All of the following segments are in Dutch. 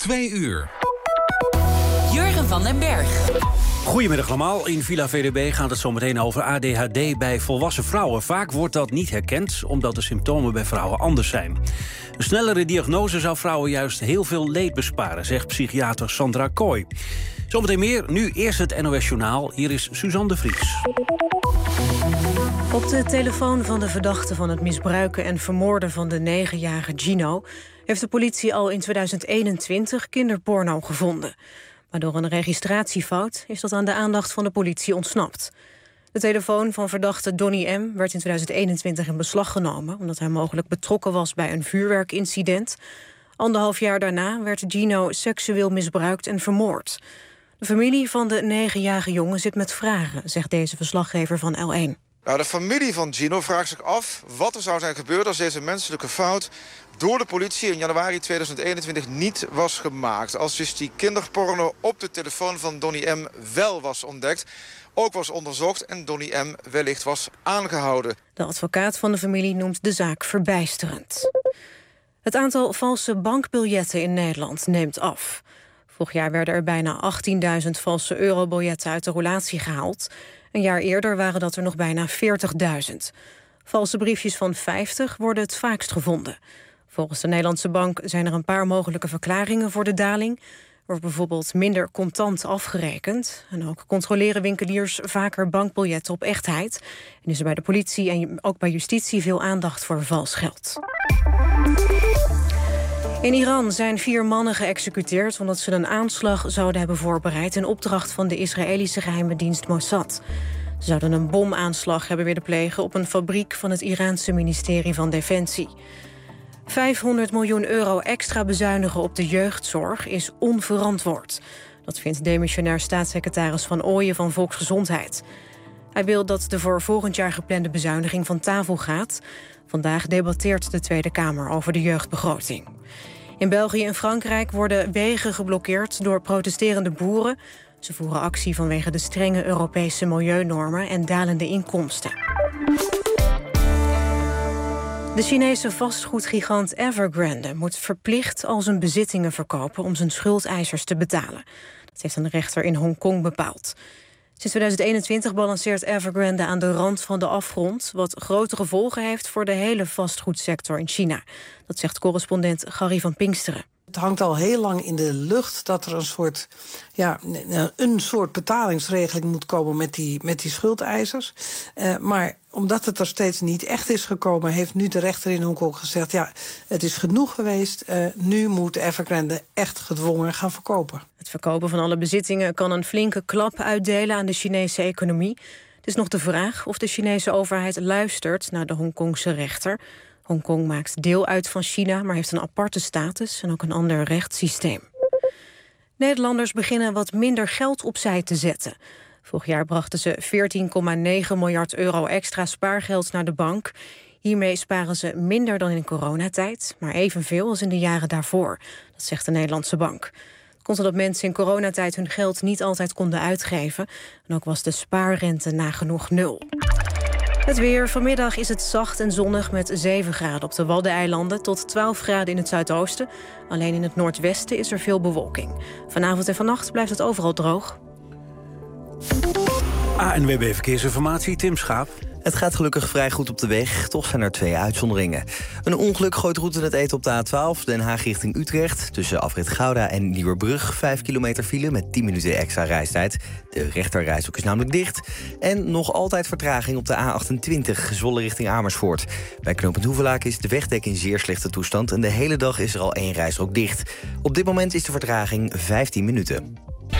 2 uur. Jurgen van den Berg. Goedemiddag allemaal. In Villa VDB gaat het zo meteen over ADHD bij volwassen vrouwen. Vaak wordt dat niet herkend, omdat de symptomen bij vrouwen anders zijn. Een snellere diagnose zou vrouwen juist heel veel leed besparen, zegt psychiater Sandra Kooi. Zometeen meer, nu eerst het NOS Journaal. Hier is Suzanne de Vries. Op de telefoon van de verdachte van het misbruiken en vermoorden van de 9-jarige Gino heeft de politie al in 2021 kinderporno gevonden. Maar door een registratiefout is dat aan de aandacht van de politie ontsnapt. De telefoon van verdachte Donnie M. werd in 2021 in beslag genomen, omdat hij mogelijk betrokken was bij een vuurwerkincident. 1,5 jaar daarna werd Gino seksueel misbruikt en vermoord. De familie van de 9-jarige jongen zit met vragen, zegt deze verslaggever van L1. Nou, de familie van Gino vraagt zich af wat er zou zijn gebeurd als deze menselijke fout door de politie in januari 2021 niet was gemaakt. Als dus die kinderporno op de telefoon van Donnie M. wel was ontdekt, ook was onderzocht en Donnie M. wellicht was aangehouden. De advocaat van de familie noemt de zaak verbijsterend. Het aantal valse bankbiljetten in Nederland neemt af. Vorig jaar werden er bijna 18.000 valse eurobiljetten uit de roulatie gehaald. Een jaar eerder waren dat er nog bijna 40.000. Valse briefjes van 50 worden het vaakst gevonden. Volgens de Nederlandse bank zijn er een paar mogelijke verklaringen voor de daling. Er wordt bijvoorbeeld minder contant afgerekend. En ook controleren winkeliers vaker bankbiljetten op echtheid. En is er bij de politie en ook bij justitie veel aandacht voor vals geld. In Iran zijn 4 mannen geëxecuteerd omdat ze een aanslag zouden hebben voorbereid in opdracht van de Israëlische geheime dienst Mossad. Ze zouden een bomaanslag hebben willen plegen op een fabriek van het Iraanse ministerie van Defensie. 500 miljoen euro extra bezuinigen op de jeugdzorg is onverantwoord. Dat vindt demissionair staatssecretaris Van Ooyen van Volksgezondheid. Hij wil dat de voor volgend jaar geplande bezuiniging van tafel gaat. Vandaag debatteert de Tweede Kamer over de jeugdbegroting. In België en Frankrijk worden wegen geblokkeerd door protesterende boeren. Ze voeren actie vanwege de strenge Europese milieunormen en dalende inkomsten. De Chinese vastgoedgigant Evergrande moet verplicht al zijn bezittingen verkopen om zijn schuldeisers te betalen. Dat heeft een rechter in Hongkong bepaald. Sinds 2021 balanceert Evergrande aan de rand van de afgrond, wat grote gevolgen heeft voor de hele vastgoedsector in China. Dat zegt correspondent Gary van Pinksteren. Het hangt al heel lang in de lucht dat er een soort betalingsregeling moet komen met die schuldeisers. Maar omdat het er steeds niet echt is gekomen, heeft nu de rechter in Hongkong gezegd, ja, het is genoeg geweest. Nu moet Evergrande echt gedwongen gaan verkopen. Het verkopen van alle bezittingen kan een flinke klap uitdelen aan de Chinese economie. Het is nog de vraag of de Chinese overheid luistert naar de Hongkongse rechter. Hongkong maakt deel uit van China, maar heeft een aparte status en ook een ander rechtssysteem. Nederlanders beginnen wat minder geld opzij te zetten. Vorig jaar brachten ze 14,9 miljard euro extra spaargeld naar de bank. Hiermee sparen ze minder dan in coronatijd, maar evenveel als in de jaren daarvoor. Dat zegt de Nederlandse bank. Het komt omdat mensen in coronatijd hun geld niet altijd konden uitgeven. En ook was de spaarrente nagenoeg 0. Het weer. Vanmiddag is het zacht en zonnig met 7 graden op de Waddeneilanden tot 12 graden in het zuidoosten. Alleen in het noordwesten is er veel bewolking. Vanavond en vannacht blijft het overal droog. ANWB Verkeersinformatie, Tim Schaap. Het gaat gelukkig vrij goed op de weg, toch zijn er 2 uitzonderingen. Een ongeluk gooit route in het eten op de A12, Den Haag richting Utrecht. Tussen afrit Gouda en Nieuwerbrug 5 kilometer file met 10 minuten extra reistijd. De rechterrijstrook is namelijk dicht. En nog altijd vertraging op de A28, Zwolle richting Amersfoort. Bij knooppunt Hoevelaak is de wegdek in zeer slechte toestand en de hele dag is er al 1 rijstrook dicht. Op dit moment is de vertraging 15 minuten.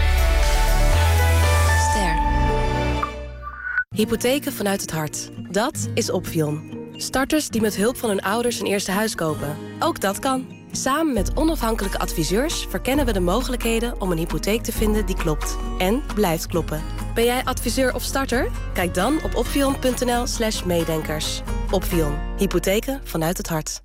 Hypotheken vanuit het hart. Dat is Opvion. Starters die met hulp van hun ouders een eerste huis kopen. Ook dat kan. Samen met onafhankelijke adviseurs verkennen we de mogelijkheden om een hypotheek te vinden die klopt. En blijft kloppen. Ben jij adviseur of starter? Kijk dan op opvion.nl/meedenkers. Opvion. Hypotheken vanuit het hart.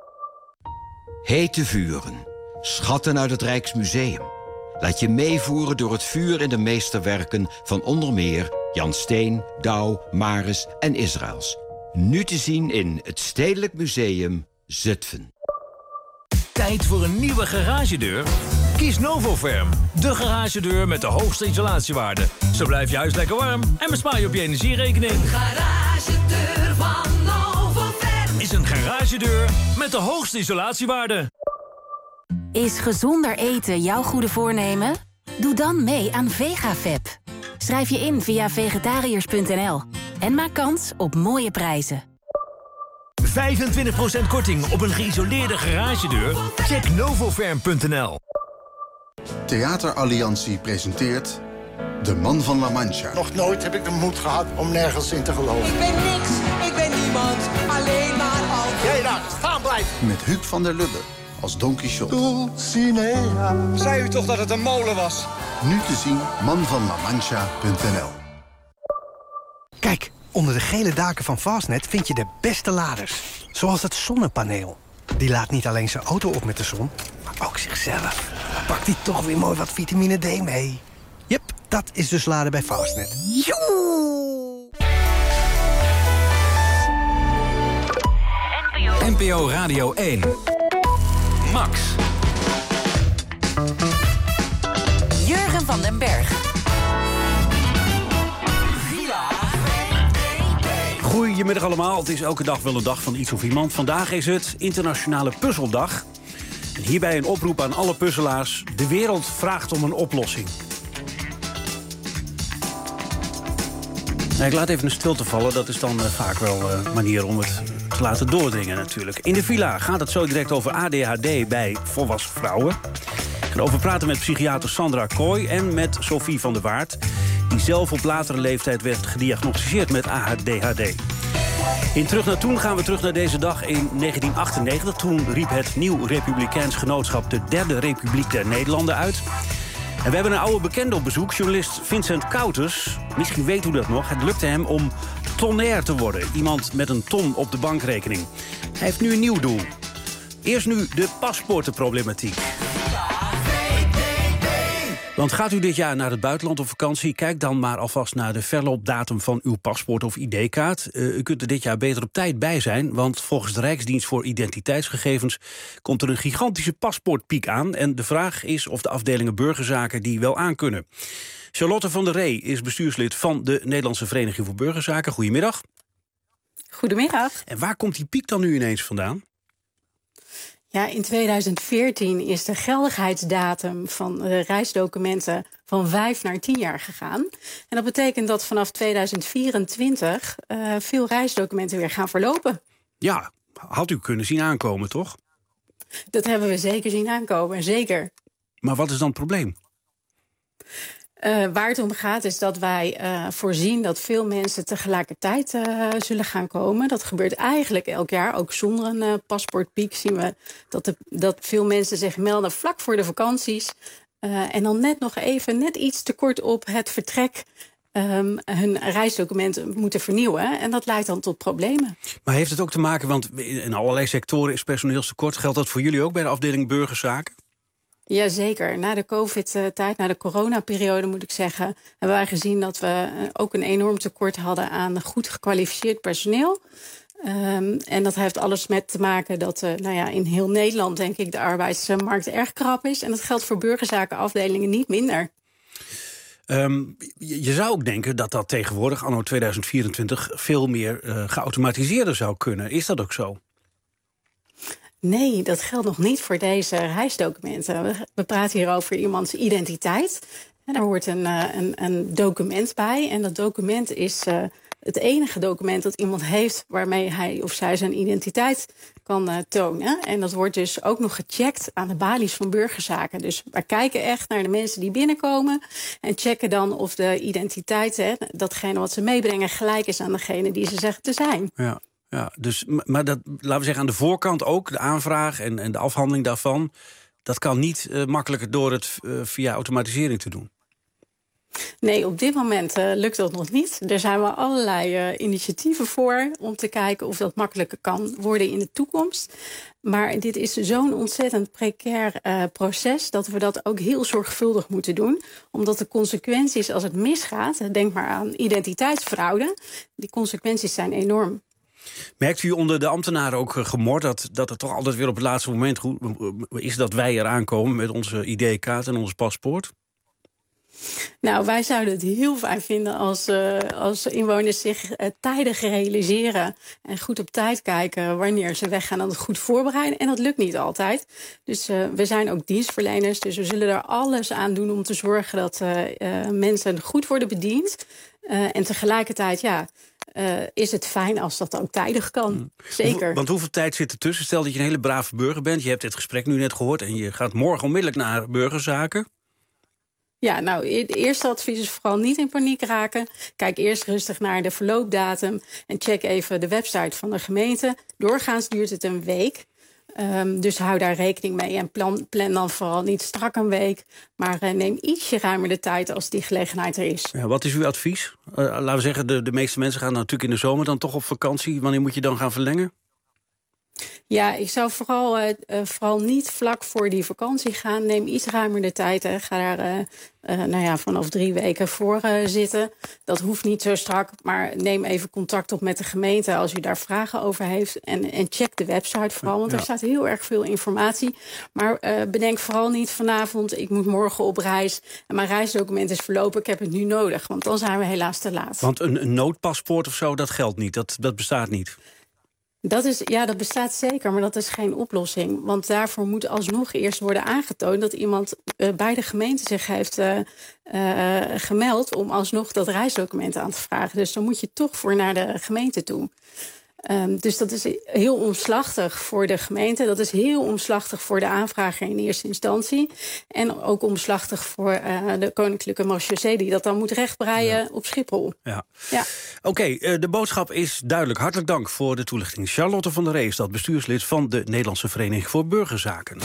Hete vuren. Schatten uit het Rijksmuseum. Laat je meevoeren door het vuur in de meesterwerken van onder meer Jan Steen, Douw, Maris en Israëls. Nu te zien in het Stedelijk Museum Zutphen. Tijd voor een nieuwe garagedeur? Kies Novoferm, de garagedeur met de hoogste isolatiewaarde. Zo blijf je huis lekker warm en bespaar je op je energierekening. Een garagedeur van Novoferm is een garagedeur met de hoogste isolatiewaarde. Is gezonder eten jouw goede voornemen? Doe dan mee aan VegaFap. Schrijf je in via vegetariërs.nl en maak kans op mooie prijzen. 25% korting op een geïsoleerde garagedeur? Check novoferm.nl. Theateralliantie presenteert De Man van La Mancha. Nog nooit heb ik de moed gehad om nergens in te geloven. Ik ben niks, ik ben niemand, alleen maar altijd. Jij daar, staan blijven. Met Huub van der Lubbe als Don Quixote. Dulcinea. Zei u toch dat het een molen was? Nu te zien manvanlamancha.nl. Kijk, onder de gele daken van Fastnet vind je de beste laders. Zoals het zonnepaneel. Die laat niet alleen zijn auto op met de zon, maar ook zichzelf. Pakt die toch weer mooi wat vitamine D mee. Jep, dat is dus laden bij Fastnet. NPO Radio 1. Max. Jurgen van den Berg. Goedemiddag allemaal. Het is elke dag wel een dag van iets of iemand. Vandaag is het Internationale Puzzeldag. En hierbij een oproep aan alle puzzelaars. De wereld vraagt om een oplossing. Nou, ik laat even een stilte vallen. Dat is dan vaak wel een manier om het te laten doordringen natuurlijk. In de villa gaat het zo direct over ADHD bij volwassen vrouwen. Ik ga erover praten met psychiater Sandra Kooi en met Sophie van der Waard, die zelf op latere leeftijd werd gediagnosticeerd met ADHD. In Terug naar Toen gaan we terug naar deze dag in 1998. Toen riep het Nieuw Republikeins Genootschap de Derde Republiek der Nederlanden uit. En we hebben een oude bekende op bezoek, journalist Vincent Kouters. Misschien weet u dat nog. Het lukte hem om tonair te worden. Iemand met een ton op de bankrekening. Hij heeft nu een nieuw doel. Eerst nu de paspoortenproblematiek. Want gaat u dit jaar naar het buitenland op vakantie, kijk dan maar alvast naar de verloopdatum van uw paspoort of ID-kaart. U kunt er dit jaar beter op tijd bij zijn, want volgens de Rijksdienst voor Identiteitsgegevens komt er een gigantische paspoortpiek aan. En de vraag is of de afdelingen burgerzaken die wel aankunnen. Charlotte van der Ree is bestuurslid van de Nederlandse Vereniging voor Burgerzaken. Goedemiddag. Goedemiddag. En waar komt die piek dan nu ineens vandaan? Ja, in 2014 is de geldigheidsdatum van reisdocumenten van 5 naar 10 jaar gegaan. En dat betekent dat vanaf 2024 veel reisdocumenten weer gaan verlopen. Ja, had u kunnen zien aankomen, toch? Dat hebben we zeker zien aankomen, zeker. Maar wat is dan het probleem? Waar het om gaat is dat wij voorzien dat veel mensen tegelijkertijd zullen gaan komen. Dat gebeurt eigenlijk elk jaar. Ook zonder een paspoortpiek zien we dat veel mensen zich melden vlak voor de vakanties. En dan net iets te kort op het vertrek hun reisdocumenten moeten vernieuwen. En dat leidt dan tot problemen. Maar heeft het ook te maken, want in allerlei sectoren is personeelstekort. Geldt dat voor jullie ook bij de afdeling burgerzaken? Jazeker. Na de COVID-tijd, na de coronaperiode moet ik zeggen, hebben wij gezien dat we ook een enorm tekort hadden aan goed gekwalificeerd personeel. En dat heeft alles met te maken dat in heel Nederland, denk ik, de arbeidsmarkt erg krap is. En dat geldt voor burgerzakenafdelingen niet minder. Je zou ook denken dat dat tegenwoordig, anno 2024, veel meer geautomatiseerder zou kunnen. Is dat ook zo? Nee, dat geldt nog niet voor deze reisdocumenten. We praten hier over iemands identiteit. En daar hoort een document bij. En dat document is het enige document dat iemand heeft waarmee hij of zij zijn identiteit kan tonen. En dat wordt dus ook nog gecheckt aan de balies van burgerzaken. Dus wij kijken echt naar de mensen die binnenkomen en checken dan of de identiteit, datgene wat ze meebrengen, gelijk is aan degene die ze zeggen te zijn. Ja. Ja, dus, maar dat, laten we zeggen, aan de voorkant ook, de aanvraag en de afhandeling daarvan, dat kan niet makkelijker door het via automatisering te doen. Nee, op dit moment lukt dat nog niet. Er zijn wel allerlei initiatieven voor om te kijken of dat makkelijker kan worden in de toekomst. Maar dit is zo'n ontzettend precair proces dat we dat ook heel zorgvuldig moeten doen. Omdat de consequenties als het misgaat, denk maar aan identiteitsfraude, die consequenties zijn enorm. Merkt u onder de ambtenaren ook gemor dat het toch altijd weer op het laatste moment is dat wij eraan komen met onze ID-kaart en ons paspoort? Nou, wij zouden het heel fijn vinden als inwoners zich tijdig realiseren en goed op tijd kijken wanneer ze weggaan en het goed voorbereiden. En dat lukt niet altijd. Dus we zijn ook dienstverleners, dus we zullen er alles aan doen om te zorgen dat mensen goed worden bediend. En tegelijkertijd, is het fijn als dat ook tijdig kan. Zeker. Want hoeveel tijd zit er tussen? Stel dat je een hele brave burger bent, je hebt dit gesprek nu net gehoord en je gaat morgen onmiddellijk naar burgerzaken. Ja, nou, het eerste advies is vooral niet in paniek raken. Kijk eerst rustig naar de verloopdatum en check even de website van de gemeente. Doorgaans duurt het een week. Dus hou daar rekening mee en plan dan vooral niet strak een week. Maar neem ietsje ruimer de tijd als die gelegenheid er is. Ja, wat is uw advies? Laten we zeggen, de meeste mensen gaan natuurlijk in de zomer dan toch op vakantie. Wanneer moet je dan gaan verlengen? Ja, ik zou vooral niet vlak voor die vakantie gaan. Neem iets ruimer de tijd. Hè. Ga daar vanaf 3 weken voor zitten. Dat hoeft niet zo strak, maar neem even contact op met de gemeente als u daar vragen over heeft. En check de website vooral, want er staat heel erg veel informatie. Maar bedenk vooral niet vanavond, ik moet morgen op reis en mijn reisdocument is verlopen, ik heb het nu nodig. Want dan zijn we helaas te laat. Want een noodpaspoort of zo, dat geldt niet, dat bestaat niet. Dat bestaat zeker, maar dat is geen oplossing. Want daarvoor moet alsnog eerst worden aangetoond dat iemand bij de gemeente zich heeft gemeld om alsnog dat reisdocument aan te vragen. Dus dan moet je toch voor naar de gemeente toe. Dus dat is heel omslachtig voor de gemeente. Dat is heel omslachtig voor de aanvrager in eerste instantie. En ook omslachtig voor de Koninklijke Marechaussee die dat dan moet rechtbreien op Schiphol. Ja. Oké, de boodschap is duidelijk. Hartelijk dank voor de toelichting. Charlotte van der Ree is dat bestuurslid van de Nederlandse Vereniging voor Burgerzaken.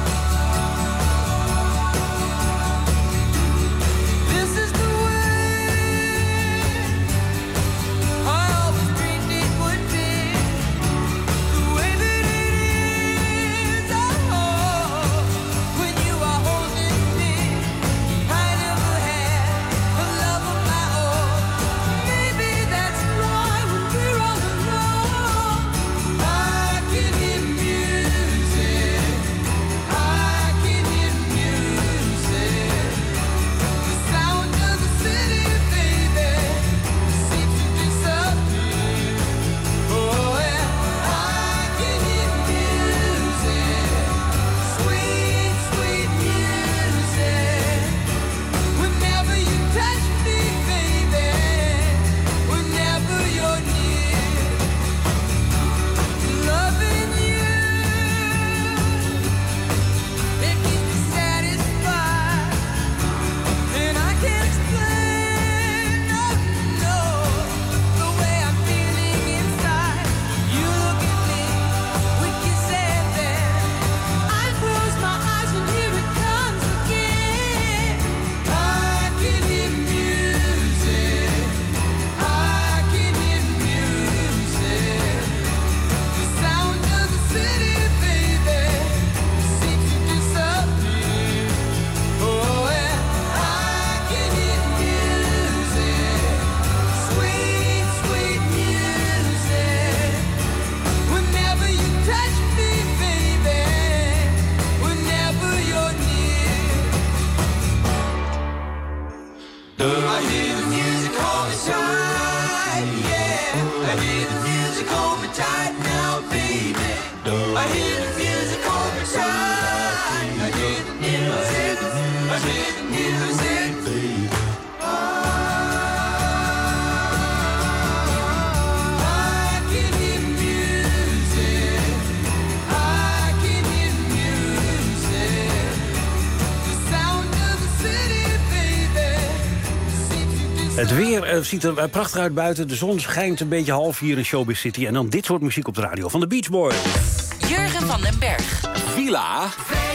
Het weer ziet er prachtig uit buiten. De zon schijnt een beetje half hier in Showbiz City. En dan dit soort muziek op de radio van de Beach Boys. Jurgen van den Berg. Villa.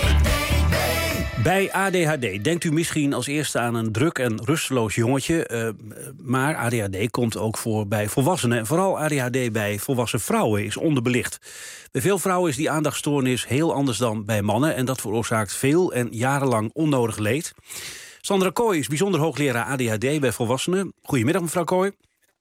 Bij ADHD denkt u misschien als eerste aan een druk en rusteloos jongetje. Maar ADHD komt ook voor bij volwassenen. En vooral ADHD bij volwassen vrouwen is onderbelicht. Bij veel vrouwen is die aandachtstoornis heel anders dan bij mannen. En dat veroorzaakt veel en jarenlang onnodig leed. Sandra Kooi is bijzonder hoogleraar ADHD bij volwassenen. Goedemiddag, mevrouw Kooi.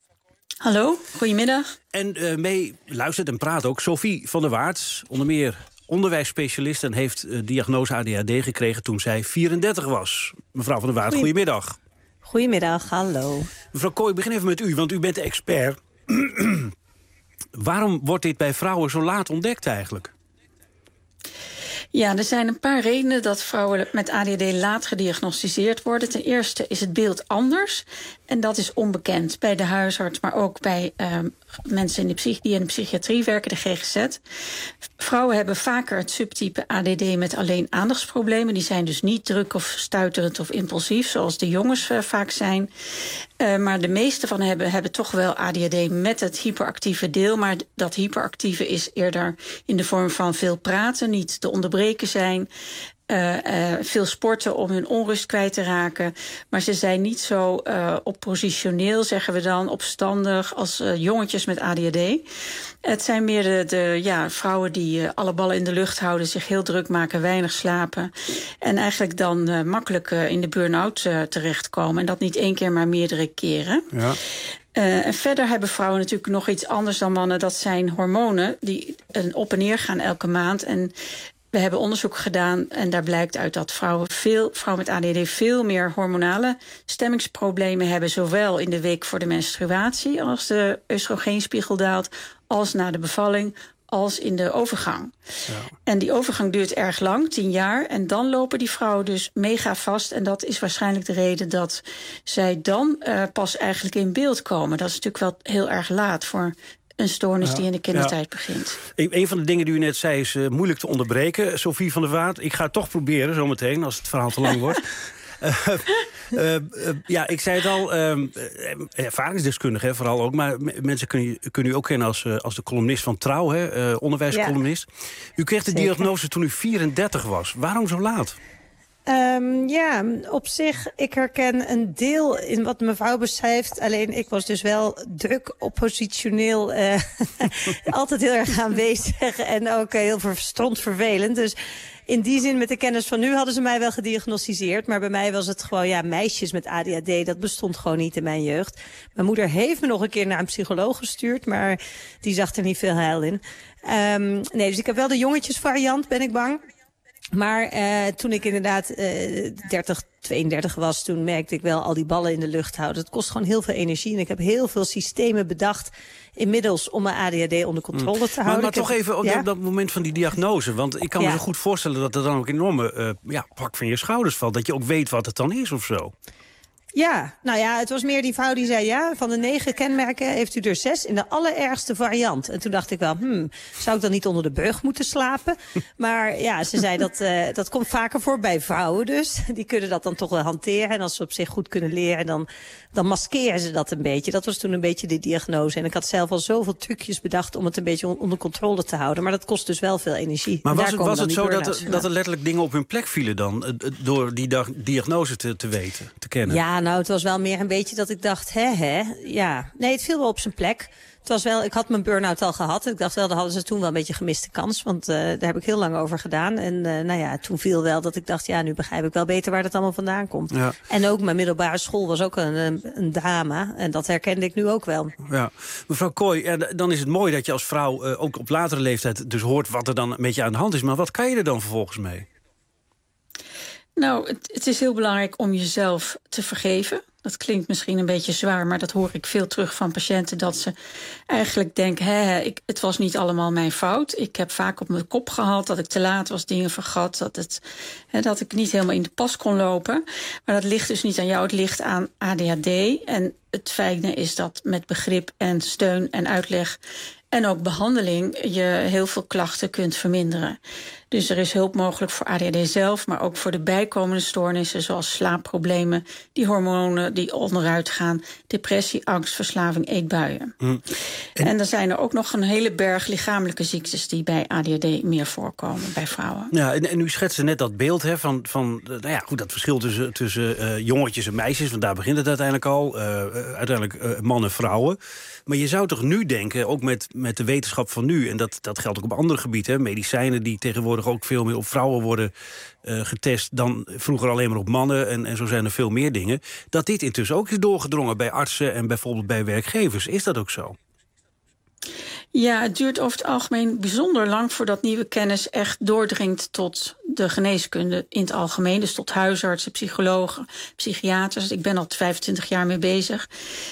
Hallo, goedemiddag. En mee luistert en praat ook Sophie van der Waard, onder meer onderwijsspecialist, en heeft diagnose ADHD gekregen toen zij 34 was. Mevrouw van der Waard, goedemiddag. Goedemiddag, hallo. Mevrouw Kooi, ik begin even met u, want u bent de expert. Waarom wordt dit bij vrouwen zo laat ontdekt eigenlijk? Ja, er zijn een paar redenen dat vrouwen met ADHD laat gediagnosticeerd worden. Ten eerste is het beeld anders. En dat is onbekend bij de huisarts, maar ook bij mensen die in de psychiatrie werken, de GGZ. Vrouwen hebben vaker het subtype ADD met alleen aandachtsproblemen. Die zijn dus niet druk of stuiterend of impulsief, zoals de jongens vaak zijn. Maar de meeste van hebben toch wel ADHD met het hyperactieve deel. Maar dat hyperactieve is eerder in de vorm van veel praten, niet te onderbreken zijn. Veel sporten om hun onrust kwijt te raken. Maar ze zijn niet zo oppositioneel, zeggen we dan, opstandig als jongetjes met ADHD. Het zijn meer de vrouwen die alle ballen in de lucht houden, zich heel druk maken, weinig slapen. En eigenlijk dan makkelijk in de burn-out terechtkomen. En dat niet 1 keer, maar meerdere keren. Ja. En verder hebben vrouwen natuurlijk nog iets anders dan mannen. Dat zijn hormonen die op en neer gaan elke maand. En we hebben onderzoek gedaan en daar blijkt uit dat vrouwen met ADHD veel meer hormonale stemmingsproblemen hebben. Zowel in de week voor de menstruatie, als de oestrogeenspiegel daalt, als na de bevalling, als in de overgang. Ja. En die overgang duurt erg lang, 10 jaar. En dan lopen die vrouwen dus mega vast. En dat is waarschijnlijk de reden dat zij dan pas eigenlijk in beeld komen. Dat is natuurlijk wel heel erg laat voor een stoornis die in de kindertijd begint. Een van de dingen die u net zei is moeilijk te onderbreken. Sophie van der Waard, ik ga het toch proberen zometeen, als het verhaal te lang wordt. Ik zei het al, ervaringsdeskundige vooral ook. Maar mensen kunnen u ook kennen als de columnist van Trouw, onderwijscolumnist. Ja. U kreeg de diagnose toen u 34 was. Waarom zo laat? Op zich, ik herken een deel in wat mevrouw beschrijft. Alleen ik was dus wel druk, oppositioneel, altijd heel erg aanwezig en ook heel vervelend. Dus in die zin, met de kennis van nu, hadden ze mij wel gediagnosticeerd. Maar bij mij was het gewoon, meisjes met ADHD, dat bestond gewoon niet in mijn jeugd. Mijn moeder heeft me nog een keer naar een psycholoog gestuurd, maar die zag er niet veel heil in. Dus ik heb wel de jongetjesvariant, ben ik bang. Maar toen ik inderdaad 32 was, toen merkte ik wel al die ballen in de lucht houden. Het kost gewoon heel veel energie. En ik heb heel veel systemen bedacht inmiddels om mijn ADHD onder controle te houden. Maar toch even op dat moment van die diagnose. Want ik kan me zo goed voorstellen dat er dan ook een enorme pak van je schouders valt. Dat je ook weet wat het dan is of zo. Ja, het was meer die vrouw die zei, van de 9 kenmerken heeft u er 6 in de allerergste variant. En toen dacht ik wel, zou ik dan niet onder de brug moeten slapen? Maar ze zei dat komt vaker voor bij vrouwen dus. Die kunnen dat dan toch wel hanteren. En als ze op zich goed kunnen leren, dan maskeren ze dat een beetje. Dat was toen een beetje de diagnose. En ik had zelf al zoveel trucjes bedacht om het een beetje onder controle te houden. Maar dat kost dus wel veel energie. Maar was het zo dat er letterlijk dingen op hun plek vielen dan? Door die diagnose te weten, te kennen? Ja, het was wel meer een beetje dat ik dacht, ja. Nee, het viel wel op zijn plek. Het was wel, ik had mijn burn-out al gehad. Ik dacht wel, daar hadden ze toen wel een beetje gemiste kans. Want daar heb ik heel lang over gedaan. En toen viel wel dat ik dacht, nu begrijp ik wel beter waar dat allemaal vandaan komt. Ja. En ook mijn middelbare school was ook een drama. En dat herkende ik nu ook wel. Ja. Mevrouw Kooi, dan is het mooi dat je als vrouw ook op latere leeftijd dus hoort wat er dan een beetje aan de hand is. Maar wat kan je er dan vervolgens mee? Het is heel belangrijk om jezelf te vergeven. Dat klinkt misschien een beetje zwaar, maar dat hoor ik veel terug van patiënten. Dat ze eigenlijk denken, het was niet allemaal mijn fout. Ik heb vaak op mijn kop gehad dat ik te laat was, dingen vergat. Dat ik niet helemaal in de pas kon lopen. Maar dat ligt dus niet aan jou, het ligt aan ADHD. En het fijne is dat met begrip en steun en uitleg en ook behandeling je heel veel klachten kunt verminderen. Dus er is hulp mogelijk voor ADHD zelf, maar ook voor de bijkomende stoornissen zoals slaapproblemen, die hormonen die onderuit gaan, depressie, angst, verslaving, eetbuien. En er zijn er ook nog een hele berg lichamelijke ziektes die bij ADHD meer voorkomen bij vrouwen. Ja, en u schetste net dat beeld van dat verschil tussen jongetjes en meisjes, want daar begint het uiteindelijk al, uiteindelijk mannen en vrouwen. Maar je zou toch nu denken, ook met de wetenschap van nu, en dat geldt ook op andere gebieden, medicijnen die tegenwoordig tegenwoordig ook veel meer op vrouwen worden getest dan vroeger alleen maar op mannen. En zo zijn er veel meer dingen. Dat dit intussen ook is doorgedrongen bij artsen en bijvoorbeeld bij werkgevers. Is dat ook zo? Ja, het duurt over het algemeen bijzonder lang voordat nieuwe kennis echt doordringt tot de geneeskunde in het algemeen. Dus tot huisartsen, psychologen, psychiaters. Ik ben al 25 jaar mee bezig.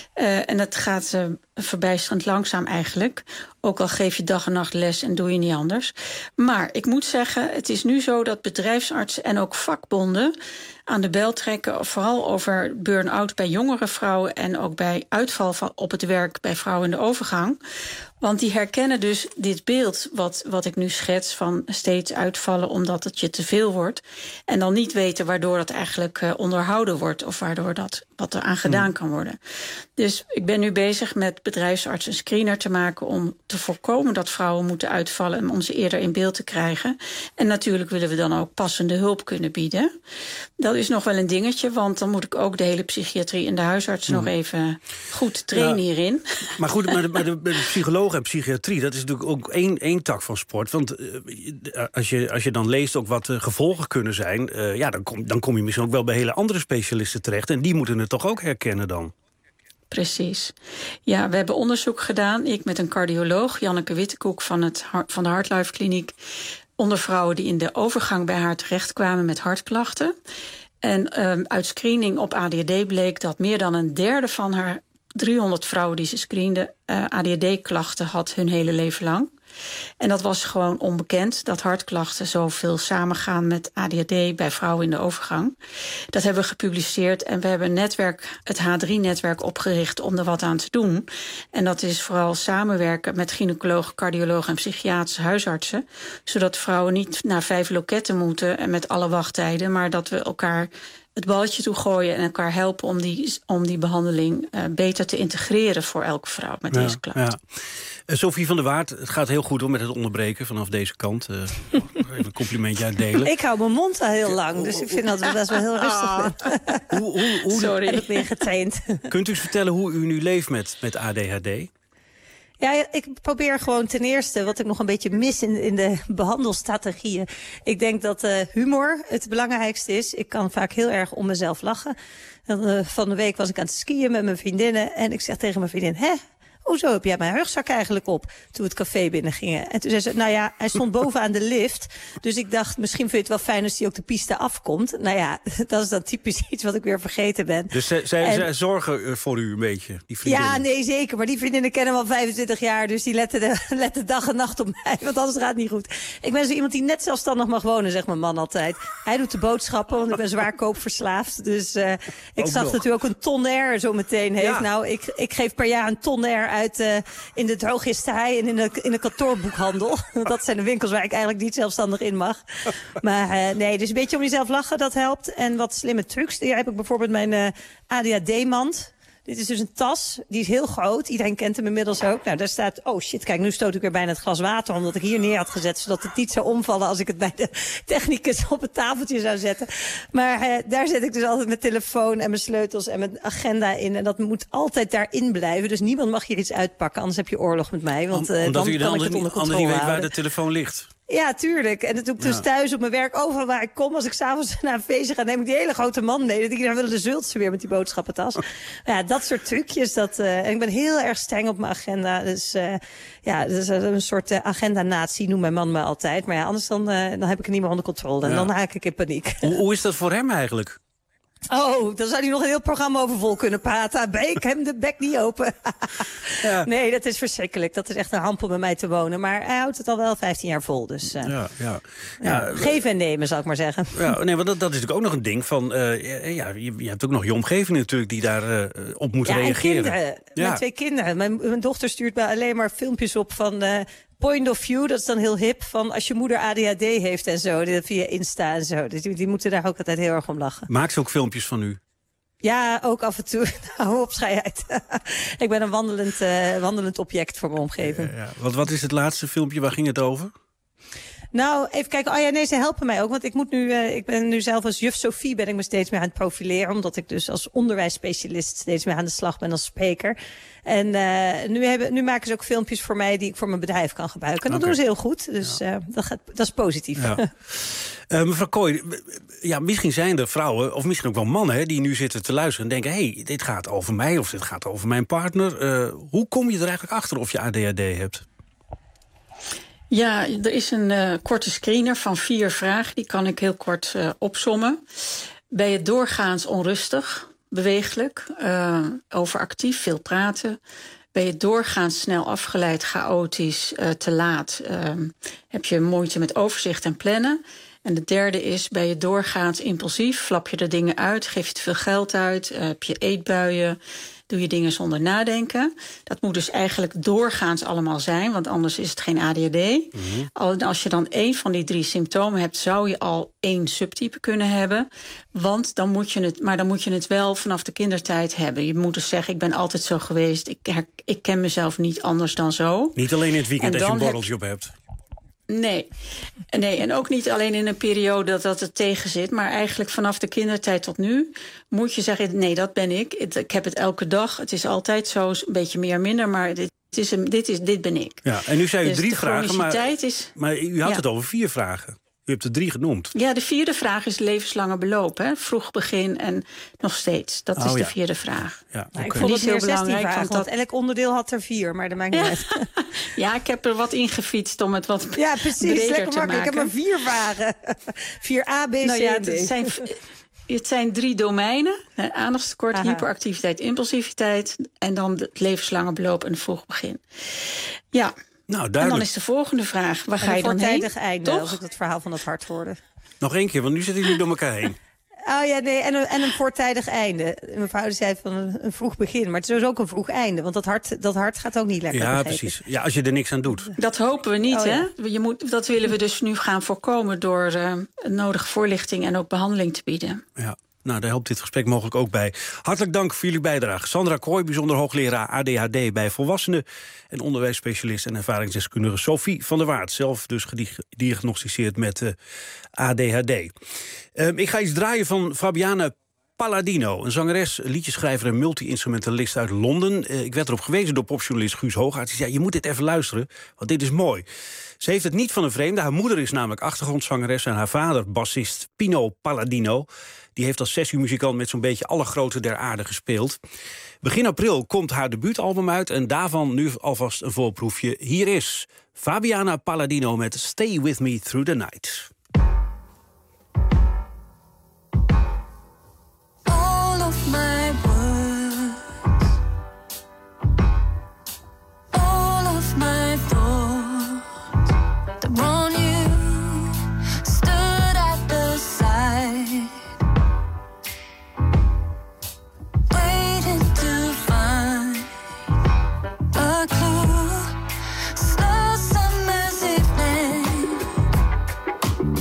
En dat gaat verbijsterend langzaam eigenlijk. Ook al geef je dag en nacht les en doe je niet anders. Maar ik moet zeggen, het is nu zo dat bedrijfsartsen en ook vakbonden aan de bel trekken, vooral over burn-out bij jongere vrouwen en ook bij uitval op het werk bij vrouwen in de overgang. Want die herkennen dus dit beeld wat ik nu schets van steeds uitvallen omdat het je te veel wordt. En dan niet weten waardoor dat eigenlijk onderhouden wordt of waardoor dat wat er aan gedaan kan worden. Dus ik ben nu bezig met bedrijfsartsen een screener te maken om te voorkomen dat vrouwen moeten uitvallen en om ze eerder in beeld te krijgen. En natuurlijk willen we dan ook passende hulp kunnen bieden. Dat is nog wel een dingetje, want dan moet ik ook de hele psychiatrie en de huisartsen nog even goed trainen hierin. Maar goed, maar de psychologen en psychiatrie, dat is natuurlijk ook één tak van sport. Want als je dan leest ook wat gevolgen kunnen zijn, dan kom je misschien ook wel bij hele andere specialisten terecht. En die moeten het toch ook herkennen dan? Precies. Ja, we hebben onderzoek gedaan. Ik met een cardioloog, Janneke Wittekoek van de Heartlife Kliniek, onder vrouwen die in de overgang bij haar terechtkwamen met hartklachten. En uit screening op ADHD bleek dat meer dan een derde van haar 300 vrouwen die ze screende ADHD-klachten had hun hele leven lang. En dat was gewoon onbekend, dat hartklachten zoveel samengaan met ADHD bij vrouwen in de overgang. Dat hebben we gepubliceerd en we hebben een netwerk, het H3-netwerk, opgericht om er wat aan te doen. En dat is vooral samenwerken met gynaecologen, cardiologen en psychiatrische huisartsen, zodat vrouwen niet naar 5 loketten moeten en met alle wachttijden, maar dat we elkaar het balletje toegooien en elkaar helpen om die behandeling beter te integreren voor elke vrouw met deze klacht. Ja. Sophie van der Waard, het gaat heel goed hoor met het onderbreken vanaf deze kant. Even een complimentje uitdelen. Ik hou mijn mond al heel lang, dus ik vind dat we best wel heel rustig ben. Sorry. Heb ik weer getraind. Kunt u eens vertellen hoe u nu leeft met ADHD? Ja, ik probeer gewoon ten eerste, wat ik nog een beetje mis in de behandelstrategieën. Ik denk dat humor het belangrijkste is. Ik kan vaak heel erg om mezelf lachen. Van de week was ik aan het skiën met mijn vriendinnen en ik zeg tegen mijn vriendin, hoezo heb jij mijn rugzak eigenlijk op? Toen we het café binnen gingen. En toen zei ze, nou ja, hij stond bovenaan de lift. Dus ik dacht, misschien vind je het wel fijn als hij ook de piste afkomt. Nou ja, dat is dan typisch iets wat ik weer vergeten ben. Dus zij zorgen voor u een beetje, die vriendinnen? Ja, nee, zeker. Maar die vriendinnen kennen me al 25 jaar. Dus die letten dag en nacht op mij. Want anders gaat het niet goed. Ik ben zo iemand die net zelfstandig mag wonen, zegt mijn man altijd. Hij doet de boodschappen, want ik ben zwaar koopverslaafd. Dus ik zag dat u ook een tonner zo meteen heeft. Ja. Nou, ik geef per jaar een tonner uit in de drogisterij en in de kantoorboekhandel. Dat zijn de winkels waar ik eigenlijk niet zelfstandig in mag. Maar nee, dus een beetje om jezelf lachen, dat helpt. En wat slimme trucs. Hier heb ik bijvoorbeeld mijn ADHD-mand. Dit is dus een tas, die is heel groot. Iedereen kent hem inmiddels ook. Nou, daar staat, oh shit, kijk, nu stoot ik weer bijna het glas water, omdat ik hier neer had gezet, zodat het niet zou omvallen als ik het bij de technicus op het tafeltje zou zetten. Maar daar zet ik dus altijd mijn telefoon en mijn sleutels en mijn agenda in. En dat moet altijd daarin blijven. Dus niemand mag hier iets uitpakken, anders heb je oorlog met mij. Want omdat dan u kan ik het onder controle niet weet houden. waar de telefoon ligt. Ja, tuurlijk. En dat doe ik dus thuis op mijn werk, overal waar ik kom. Als ik s'avonds naar een feestje ga, neem ik die hele grote man mee. Dat ik dan willen de zultse weer met die boodschappentas. Ja, dat soort trucjes. En ik ben heel erg streng op mijn agenda. Dus dat is een soort agenda-natie, noemt mijn man me altijd. Maar ja, anders dan heb ik het niet meer onder controle. En dan raak ik in paniek. Hoe is dat voor hem eigenlijk? Oh, dan zou hij nog een heel programma over vol kunnen praten. Breek hem de bek niet open. Ja. Nee, dat is verschrikkelijk. Dat is echt een ramp om bij mij te wonen. Maar hij houdt het al wel 15 jaar vol. Dus geven en nemen, zal ik maar zeggen. Ja, nee, want dat is natuurlijk ook nog een ding van je hebt ook nog je omgeving natuurlijk die daar op moet reageren. Kinderen. Mijn 2 kinderen. Mijn dochter stuurt mij alleen maar filmpjes op van point of view, dat is dan heel hip, van als je moeder ADHD heeft en zo, via Insta en zo. Dus die moeten daar ook altijd heel erg om lachen. Maakt ze ook filmpjes van u? Ja, ook af en toe. Hou op, schei uit. Ik ben een wandelend object voor mijn omgeving. Wat is het laatste filmpje, waar ging het over? Nou, even kijken. Ze helpen mij ook. Want ik ben nu zelf als juf Sophie ben ik me steeds meer aan het profileren. Omdat ik dus als onderwijsspecialist steeds meer aan de slag ben als spreker. En nu maken ze ook filmpjes voor mij die ik voor mijn bedrijf kan gebruiken. En dat doen ze heel goed. Dus dat is positief. Ja. Mevrouw Kooi, misschien zijn er vrouwen, of misschien ook wel mannen, die nu zitten te luisteren en denken, dit gaat over mij of dit gaat over mijn partner. Hoe kom je er eigenlijk achter of je ADHD hebt? Ja, er is een korte screener van 4 vragen. Die kan ik heel kort opsommen. Ben je doorgaans onrustig, beweeglijk, overactief, veel praten? Ben je doorgaans snel afgeleid, chaotisch, te laat? Heb je moeite met overzicht en plannen? En de derde is, ben je doorgaans impulsief? Flap je er dingen uit? Geef je te veel geld uit? Heb je eetbuien? Doe je dingen zonder nadenken? Dat moet dus eigenlijk doorgaans allemaal zijn, want anders is het geen ADHD. Mm-hmm. Als je dan 1 van die 3 symptomen hebt, zou je al 1 subtype kunnen hebben. Want dan moet je het wel vanaf de kindertijd hebben. Je moet dus zeggen, ik ben altijd zo geweest. Ik ken mezelf niet anders dan zo. Niet alleen in het weekend als je een borreltje op hebt. Nee, en ook niet alleen in een periode dat het tegen zit, maar eigenlijk vanaf de kindertijd tot nu moet je zeggen, nee, dat ben ik. Ik heb het elke dag, het is altijd zo, een beetje meer minder, maar dit ben ik. Ja, en nu zei u dus 3 vragen, maar u had ja. het over 4 vragen. U hebt er 3 genoemd. Ja, de 4e vraag is levenslange beloop. Hè? Vroeg begin en nog steeds. Dat is de 4e vraag. Ja, ik vond het meer 16 vragen, want elk onderdeel had er 4. Maar dat maakt niet uit. Ja, ik heb er wat ingefietst om het wat ja, precies, breder te maken. Ik heb maar 4 vragen. 4 A, B, C en D. Het zijn 3 domeinen. Aandachtstekort, hyperactiviteit, impulsiviteit. En dan het levenslange beloop en het vroeg begin. Ja. Nou, en dan is de volgende vraag, waar ga je dan heen? Een voortijdig einde, als ik het verhaal van het hart hoorde. Nog 1 keer, want nu zitten jullie door elkaar heen. Oh ja, nee, en een voortijdig einde. Mijn vader zei van een vroeg begin, maar het is dus ook een vroeg einde. Want dat hart gaat ook niet lekker. Ja, precies. Ja, als je er niks aan doet. Dat hopen we niet, hè? Dat willen we dus nu gaan voorkomen door nodige voorlichting en ook behandeling te bieden. Ja. Nou, daar helpt dit gesprek mogelijk ook bij. Hartelijk dank voor jullie bijdrage. Sandra Kooi, bijzonder hoogleraar ADHD bij volwassenen en onderwijsspecialist en ervaringsdeskundige Sophie van der Waard, zelf dus gediagnosticeerd met ADHD. Ik ga iets draaien van Fabiana Palladino, een zangeres, liedjeschrijver en multi-instrumentalist uit Londen. Ik werd erop gewezen door popjournalist Guus Hoogaerts. Die zei, je moet dit even luisteren, want dit is mooi. Ze heeft het niet van een vreemde. Haar moeder is namelijk achtergrondzangeres en haar vader bassist Pino Palladino. Die heeft als sessiemuzikant met zo'n beetje alle groten der aarde gespeeld. Begin april komt haar debuutalbum uit en daarvan nu alvast een voorproefje. Hier is Fabiana Palladino met Stay With Me Through the Night. All of my words, all of my thoughts, that on you stood at the side, waiting to find a clue. Slow summer's evening,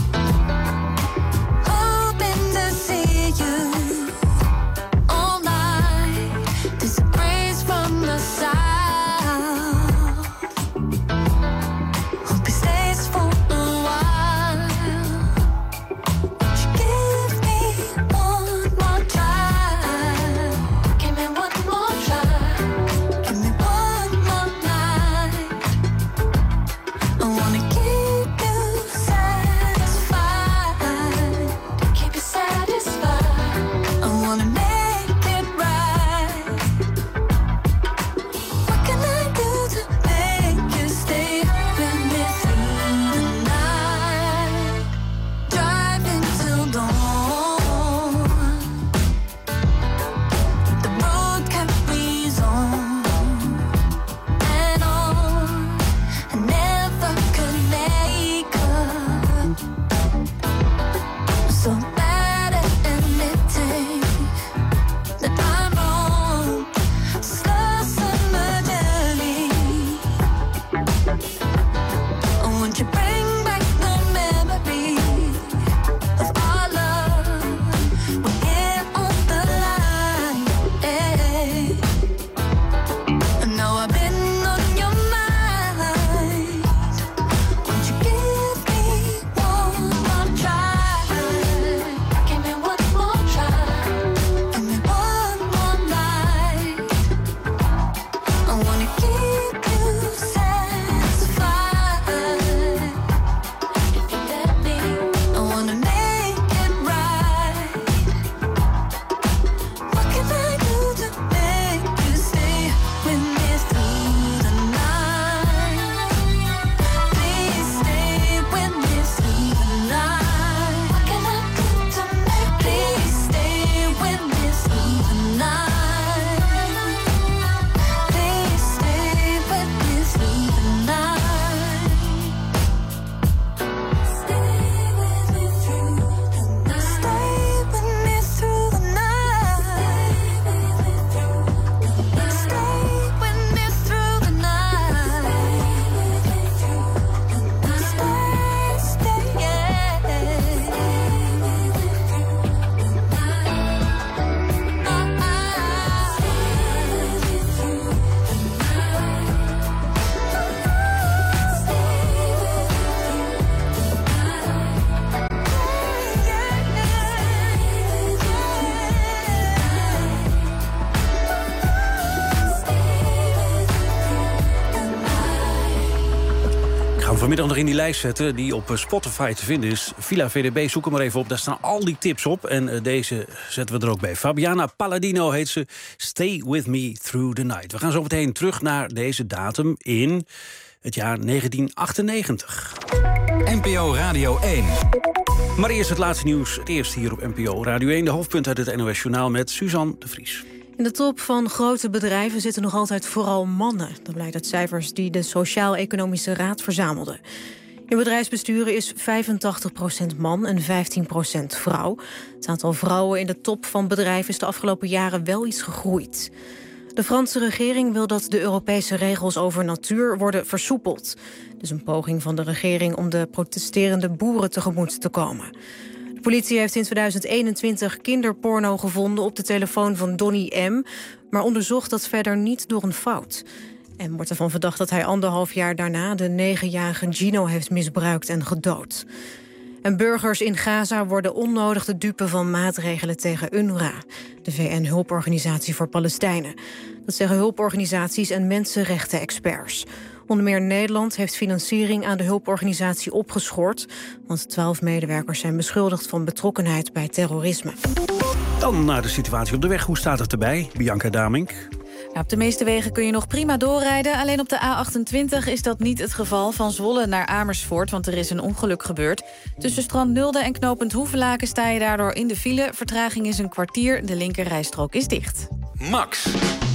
vanmiddag nog in die lijst zetten die op Spotify te vinden is. Villa VDB, zoek hem maar even op. Daar staan al die tips op. En deze zetten we er ook bij. Fabiana Palladino heet ze. Stay with me through the night. We gaan zo meteen terug naar deze datum in het jaar 1998. NPO Radio 1. Maar eerst het laatste nieuws. Het eerst hier op NPO Radio 1. De hoofdpunt uit het NOS Journaal met Suzanne de Vries. In de top van grote bedrijven zitten nog altijd vooral mannen. Dat blijkt uit cijfers die de Sociaal-Economische Raad verzamelde. In bedrijfsbesturen is 85% man en 15% vrouw. Het aantal vrouwen in de top van bedrijven is de afgelopen jaren wel iets gegroeid. De Franse regering wil dat de Europese regels over natuur worden versoepeld. Het is een poging van de regering om de protesterende boeren tegemoet te komen. De politie heeft in 2021 kinderporno gevonden op de telefoon van Donny M., maar onderzocht dat verder niet door een fout. M wordt ervan verdacht dat hij 1,5 jaar daarna de 9-jarige Gino heeft misbruikt en gedood. En burgers in Gaza worden onnodig de dupe van maatregelen tegen UNRWA, de VN-hulporganisatie voor Palestijnen. Dat zeggen hulporganisaties en mensenrechten-experts. Onder meer Nederland heeft financiering aan de hulporganisatie opgeschort, want 12 medewerkers zijn beschuldigd van betrokkenheid bij terrorisme. Dan naar de situatie op de weg. Hoe staat het erbij, Bianca Damink? Ja, op de meeste wegen kun je nog prima doorrijden. Alleen op de A28 is dat niet het geval. Van Zwolle naar Amersfoort, want er is een ongeluk gebeurd. Tussen Strand Nulde en knooppunt Hoevelaken sta je daardoor in de file. Vertraging is een kwartier, de linkerrijstrook is dicht. Max.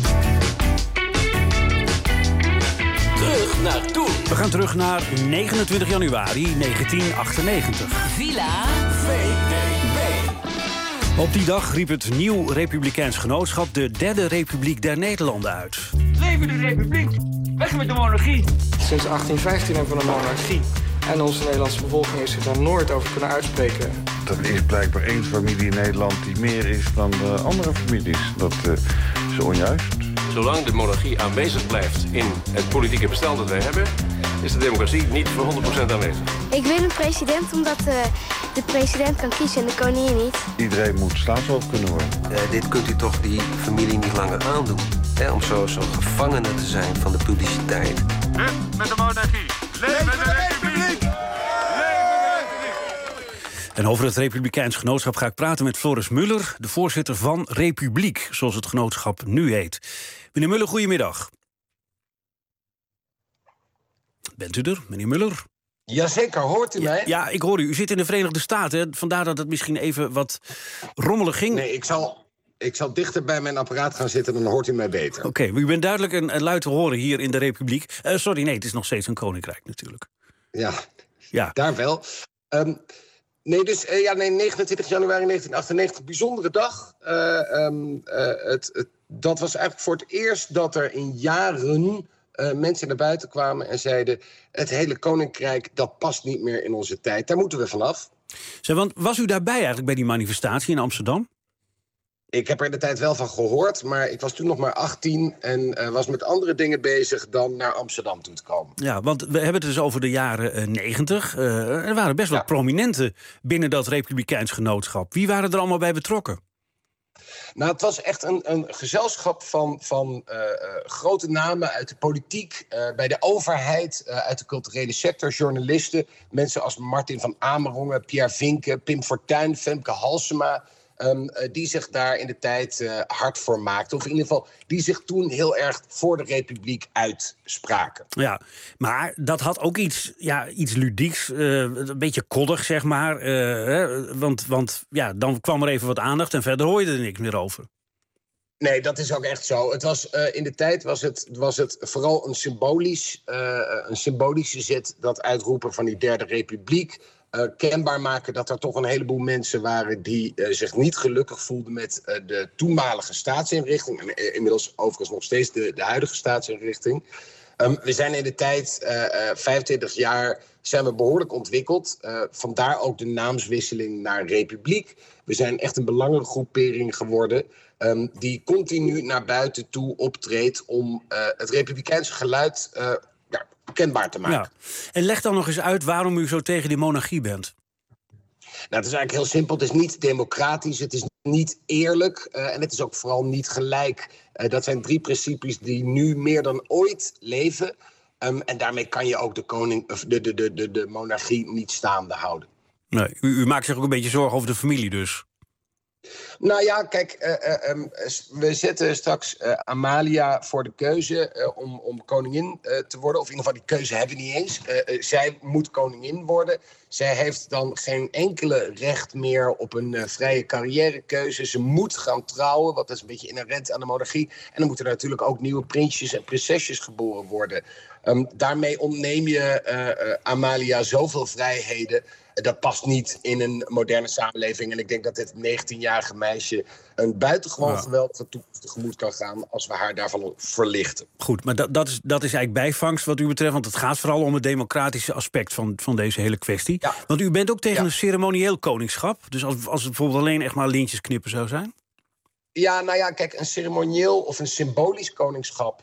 Terug naar toen. We gaan terug naar 29 januari 1998. Villa VDB. Op die dag riep het Nieuw Republikeins Genootschap de Derde Republiek der Nederlanden uit. Leven de republiek! Weg met de monarchie! Sinds 1815 hebben we een monarchie. En onze Nederlandse bevolking is zich daar nooit over kunnen uitspreken. Er is blijkbaar één familie in Nederland die meer is dan de andere families. Dat is onjuist. Zolang de monarchie aanwezig blijft in het politieke bestel dat wij hebben, is de democratie niet voor 100% aanwezig. Ik wil een president omdat de president kan kiezen en de koningin niet. Iedereen moet staatshoofd kunnen worden. Dit kunt u toch die familie niet langer aandoen. Hè, om zo gevangene te zijn van de publiciteit. Met de monarchie. Leven de republiek! En over het Republikeins Genootschap ga ik praten met Floris Muller, de voorzitter van Republiek, zoals het genootschap nu heet. Meneer Muller, goedemiddag. Bent u er, meneer Muller? Jazeker, hoort u mij? Ja, ik hoor u. U zit in de Verenigde Staten, vandaar dat het misschien even wat rommelig ging. Nee, ik zal dichter bij mijn apparaat gaan zitten, dan hoort u mij beter. Oké, u bent duidelijk een luid te horen hier in de Republiek. Sorry, nee, het is nog steeds een koninkrijk natuurlijk. Ja. Daar wel. 29 januari 1998, bijzondere dag. Dat was eigenlijk voor het eerst dat er in jaren mensen naar buiten kwamen en zeiden: het hele koninkrijk, dat past niet meer in onze tijd. Daar moeten we vanaf. Want was u daarbij eigenlijk bij die manifestatie in Amsterdam? Ik heb er in de tijd wel van gehoord, maar ik was toen nog maar 18... en was met andere dingen bezig dan naar Amsterdam toe te komen. Ja, want we hebben het dus over de jaren 90. Er waren best wel prominenten binnen dat Republikeins Genootschap. Wie waren er allemaal bij betrokken? Nou, het was echt een gezelschap van grote namen uit de politiek, bij de overheid, uit de culturele sector, journalisten. Mensen als Martin van Amerongen, Pierre Vinken, Pim Fortuyn, Femke Halsema, die zich daar in de tijd hard voor maakten. Of in ieder geval, die zich toen heel erg voor de Republiek uitspraken. Ja, maar dat had ook iets ludieks, een beetje koddig, zeg maar. Want dan kwam er even wat aandacht en verder hoor je er niks meer over. Nee, dat is ook echt zo. Het was, in de tijd was het vooral een symbolische zet, dat uitroepen van die Derde Republiek. Kenbaar maken dat er toch een heleboel mensen waren die zich niet gelukkig voelden met de toenmalige staatsinrichting. En inmiddels overigens nog steeds de huidige staatsinrichting. We zijn in de tijd, 25 jaar, zijn we behoorlijk ontwikkeld. Vandaar ook de naamswisseling naar Republiek. We zijn echt een belangrijke groepering geworden die continu naar buiten toe optreedt om het republikeinse geluid kenbaar te maken. Ja. En leg dan nog eens uit waarom u zo tegen die monarchie bent. Nou, het is eigenlijk heel simpel. Het is niet democratisch, het is niet eerlijk en het is ook vooral niet gelijk. Dat zijn 3 principes die nu meer dan ooit leven. En daarmee kan je ook de koning of de monarchie niet staande houden. Nee, u maakt zich ook een beetje zorgen over de familie dus. Nou ja, kijk, we zetten straks Amalia voor de keuze om koningin te worden. Of in ieder geval, die keuze hebben we niet eens. Zij moet koningin worden. Zij heeft dan geen enkele recht meer op een vrije carrièrekeuze. Ze moet gaan trouwen, wat is een beetje inherent aan de monarchie. En dan moeten er natuurlijk ook nieuwe prinsjes en prinsesjes geboren worden. Daarmee ontneem je Amalia zoveel vrijheden. Dat past niet in een moderne samenleving. En ik denk dat dit 19-jarige meisje een buitengewoon geweldige toekomst tegemoet kan gaan als we haar daarvan verlichten. Goed, maar dat is eigenlijk bijvangst wat u betreft. Want het gaat vooral om het democratische aspect van deze hele kwestie. Ja. Want u bent ook tegen een ceremonieel koningschap. Dus als het bijvoorbeeld alleen echt maar lintjes knippen zou zijn? Ja, nou ja, kijk, een ceremonieel of een symbolisch koningschap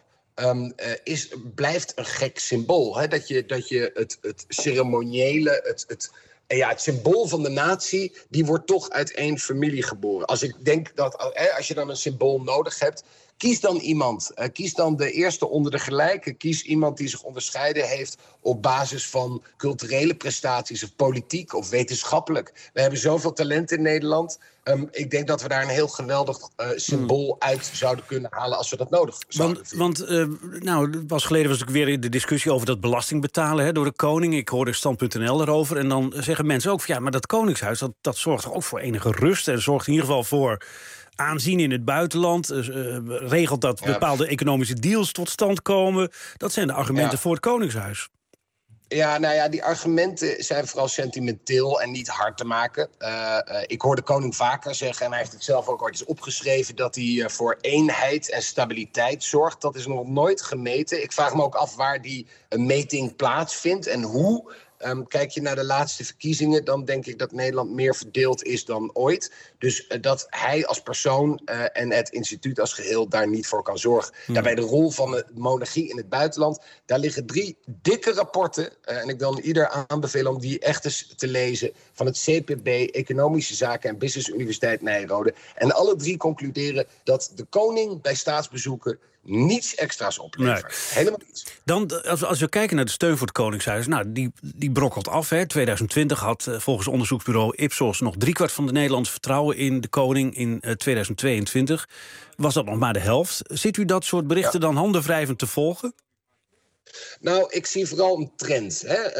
blijft een gek symbool. Hè? Dat je het ceremoniële, het symbool van de natie, die wordt toch uit één familie geboren. Als ik denk dat als je dan een symbool nodig hebt, kies dan iemand. Kies dan de eerste onder de gelijken. Kies iemand die zich onderscheiden heeft op basis van culturele prestaties of politiek of wetenschappelijk. We hebben zoveel talent in Nederland. Ik denk dat we daar een heel geweldig symbool uit zouden kunnen halen als we dat nodig zouden vinden. Pas geleden was ik weer de discussie over dat belasting betalen door de koning. Ik hoorde Stand.nl erover. En dan zeggen mensen ook van, ja, maar dat koningshuis, dat zorgt toch ook voor enige rust en zorgt in ieder geval voor aanzien in het buitenland, regelt dat bepaalde economische deals tot stand komen. Dat zijn de argumenten voor het koningshuis. Ja, nou ja, die argumenten zijn vooral sentimenteel en niet hard te maken. Ik hoor de koning vaker zeggen, en hij heeft het zelf ook ooit eens opgeschreven, dat hij voor eenheid en stabiliteit zorgt. Dat is nog nooit gemeten. Ik vraag me ook af waar die meting plaatsvindt en hoe. Kijk je naar de laatste verkiezingen, dan denk ik dat Nederland meer verdeeld is dan ooit. Dus dat hij als persoon en het instituut als geheel daar niet voor kan zorgen. Daarbij de rol van de monarchie in het buitenland. Daar liggen 3 dikke rapporten. En ik wil ieder aanbevelen om die echt eens te lezen. Van het CPB, Economische Zaken en Business Universiteit Nijrode. En alle 3 concluderen dat de koning bij staatsbezoeken niets extra's oplevert. Nee. Helemaal niets. Dan, als we kijken naar de steun voor het Koningshuis, die brokkelt af. 2020 had volgens onderzoeksbureau Ipsos nog 3/4 van de Nederlanders vertrouwen in de koning. In 2022 was dat nog maar de helft. Ziet u dat soort berichten dan handenwrijvend te volgen? Nou, ik zie vooral een trend.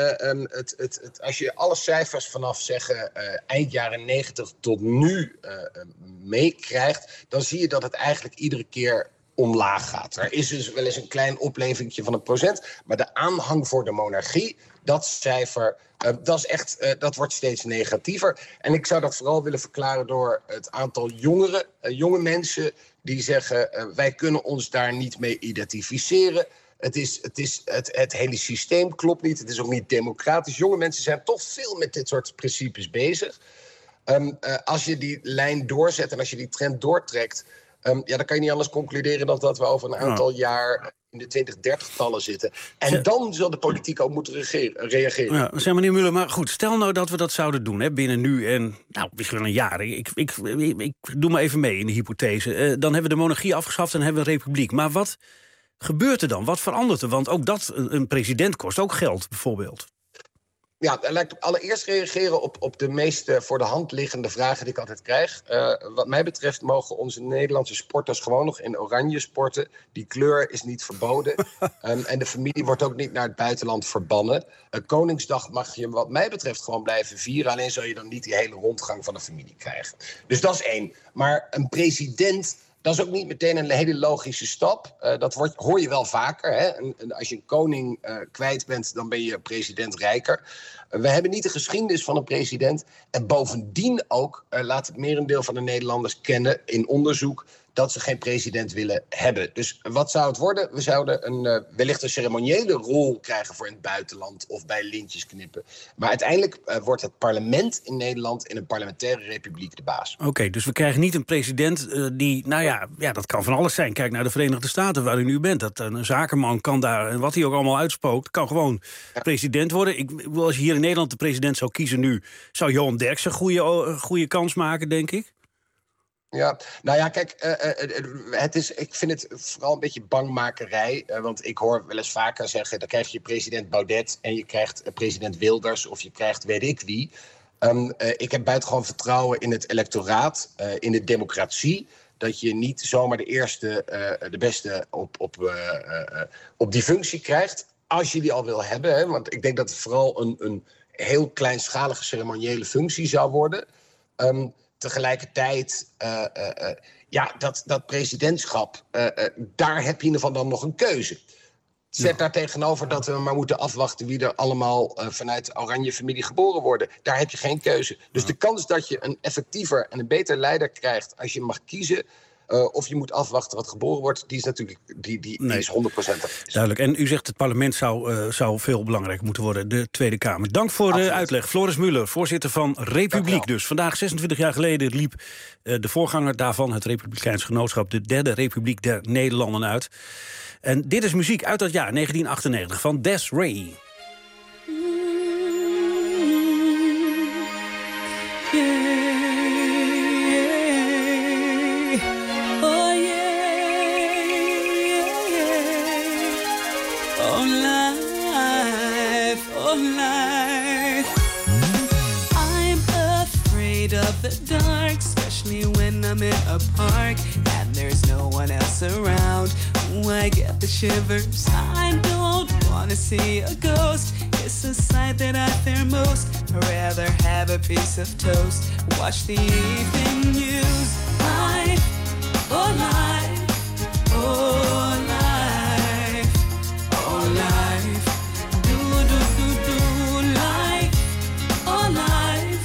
Als je alle cijfers vanaf eind jaren 90 tot nu meekrijgt, dan zie je dat het eigenlijk iedere keer omlaag gaat. Er is dus wel eens een klein opleveringje van 1%, maar de aanhang voor de monarchie, dat cijfer, dat wordt steeds negatiever. En ik zou dat vooral willen verklaren door het aantal jonge mensen die zeggen, wij kunnen ons daar niet mee identificeren. Het hele systeem klopt niet. Het is ook niet democratisch. Jonge mensen zijn toch veel met dit soort principes bezig. Als je die lijn doorzet en als je die trend doortrekt, dan kan je niet anders concluderen dan dat we over een aantal jaar in de 20-30-tallen zitten. En dan zal de politiek ook moeten reageren. Ja, zeg meneer Muller, maar goed, stel nou dat we dat zouden doen, binnen nu en misschien wel een jaar. Ik doe maar even mee in de hypothese. Dan hebben we de monarchie afgeschaft en hebben we een republiek. Maar wat gebeurt er dan? Wat verandert er? Want ook een president kost ook geld, bijvoorbeeld. Ja, laat ik allereerst reageren op de meest voor de hand liggende vragen die ik altijd krijg. Wat mij betreft mogen onze Nederlandse sporters gewoon nog in oranje sporten. Die kleur is niet verboden. En de familie wordt ook niet naar het buitenland verbannen. Koningsdag mag je wat mij betreft gewoon blijven vieren. Alleen zal je dan niet die hele rondgang van de familie krijgen. Dus dat is 1. Maar een president, dat is ook niet meteen een hele logische stap. Dat hoor je wel vaker. Hè? En als je een koning kwijt bent, dan ben je president rijker. We hebben niet de geschiedenis van een president. En bovendien ook laat het merendeel van de Nederlanders kennen in onderzoek dat ze geen president willen hebben. Dus wat zou het worden? We zouden wellicht een ceremoniële rol krijgen voor in het buitenland of bij lintjes knippen. Maar uiteindelijk wordt het parlement in Nederland in een parlementaire republiek de baas. Oké, dus we krijgen niet een president die, dat kan van alles zijn. Kijk naar de Verenigde Staten waar u nu bent. Dat een zakenman kan daar, en wat hij ook allemaal uitspookt, kan gewoon president worden. Als je hier in Nederland de president zou kiezen nu, zou Johan Derksen een goede kans maken, denk ik. Ja, nou ja, kijk, ik vind het vooral een beetje bangmakerij. Want ik hoor wel eens vaker zeggen, dan krijg je president Baudet en je krijgt president Wilders of je krijgt weet ik wie. Ik heb buitengewoon vertrouwen in het electoraat, in de democratie. Dat je niet zomaar de eerste, de beste op die functie krijgt. Als je die al wil hebben, hè, want ik denk dat het vooral een heel kleinschalige ceremoniële functie zou worden. Tegelijkertijd, dat presidentschap, daar heb je in ieder geval dan nog een keuze. Zet daar tegenover dat we maar moeten afwachten wie er allemaal vanuit de Oranje familie geboren worden. Daar heb je geen keuze. Dus de kans dat je een effectiever en een beter leider krijgt als je mag kiezen, of je moet afwachten wat geboren wordt, die is natuurlijk die is 100%. Duidelijk. En u zegt het parlement zou veel belangrijker moeten worden, de Tweede Kamer. Dank voor de uitleg. Floris Müller, voorzitter van Republiek. Dus vandaag, 26 jaar geleden, liep de voorganger daarvan, het Republikeins Genootschap, de Derde Republiek der Nederlanden uit. En dit is muziek uit dat jaar, 1998, van Des Ray. Of the dark, especially when I'm in a park and there's no one else around. Ooh, I get the shivers. I don't wanna see a ghost. It's a sight that I fear most. I'd rather have a piece of toast. Watch the evening news. Life, oh life, oh life, oh life. Do do do do life, oh life.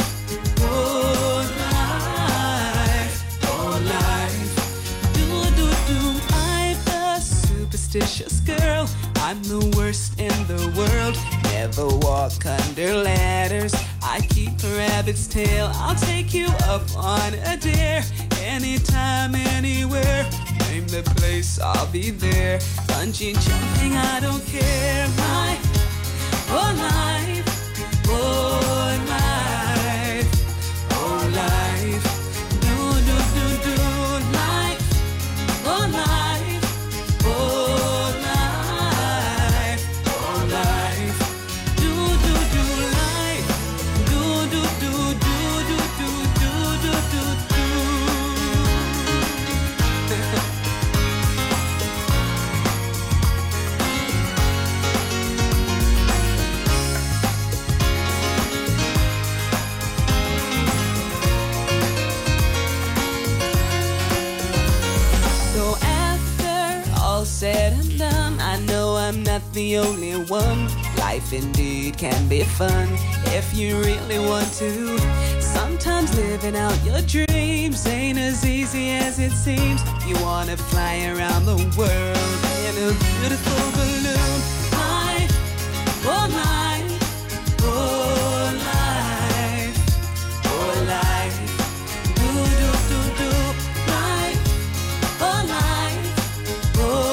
Superstitious girl, I'm the worst in the world. Never walk under ladders. I keep a rabbit's tail. I'll take you up on a dare. Anytime, anywhere. Name the place, I'll be there. Bungee jumping, I don't care. Life, oh life, oh life, oh life. Do do do do life, oh life, oh. Said and done, I know I'm not the only one. Life indeed can be fun if you really want to. Sometimes living out your dreams ain't as easy as it seems. You wanna fly around the world in a beautiful balloon. Life, oh life, oh life, oh life. Do do do do life, oh life, oh.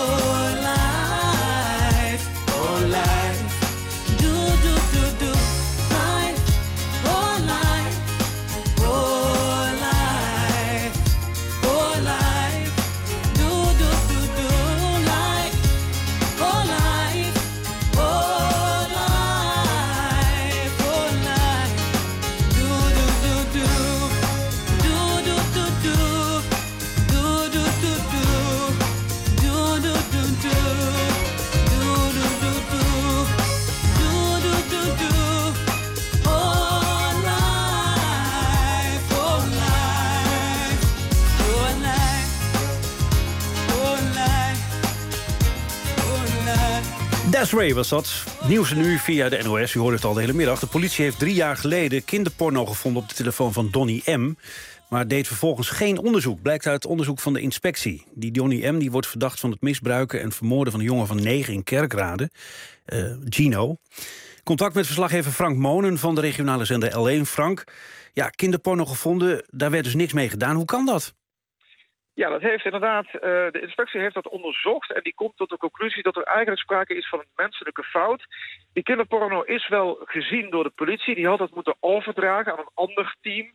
Des Ray was dat. Nieuws nu via de NOS. U hoorde het al de hele middag. De politie heeft 3 jaar geleden kinderporno gevonden op de telefoon van Donnie M. Maar deed vervolgens geen onderzoek. Blijkt uit onderzoek van de inspectie. Die Donnie M. die wordt verdacht van het misbruiken en vermoorden van een jongen van 9 in Kerkrade. Gino. Contact met verslaggever Frank Monen van de regionale zender L1. Frank, ja, kinderporno gevonden. Daar werd dus niks mee gedaan. Hoe kan dat? Ja, dat heeft inderdaad, de inspectie heeft dat onderzocht en die komt tot de conclusie dat er eigenlijk sprake is van een menselijke fout. Die kinderporno is wel gezien door de politie, die had dat moeten overdragen aan een ander team.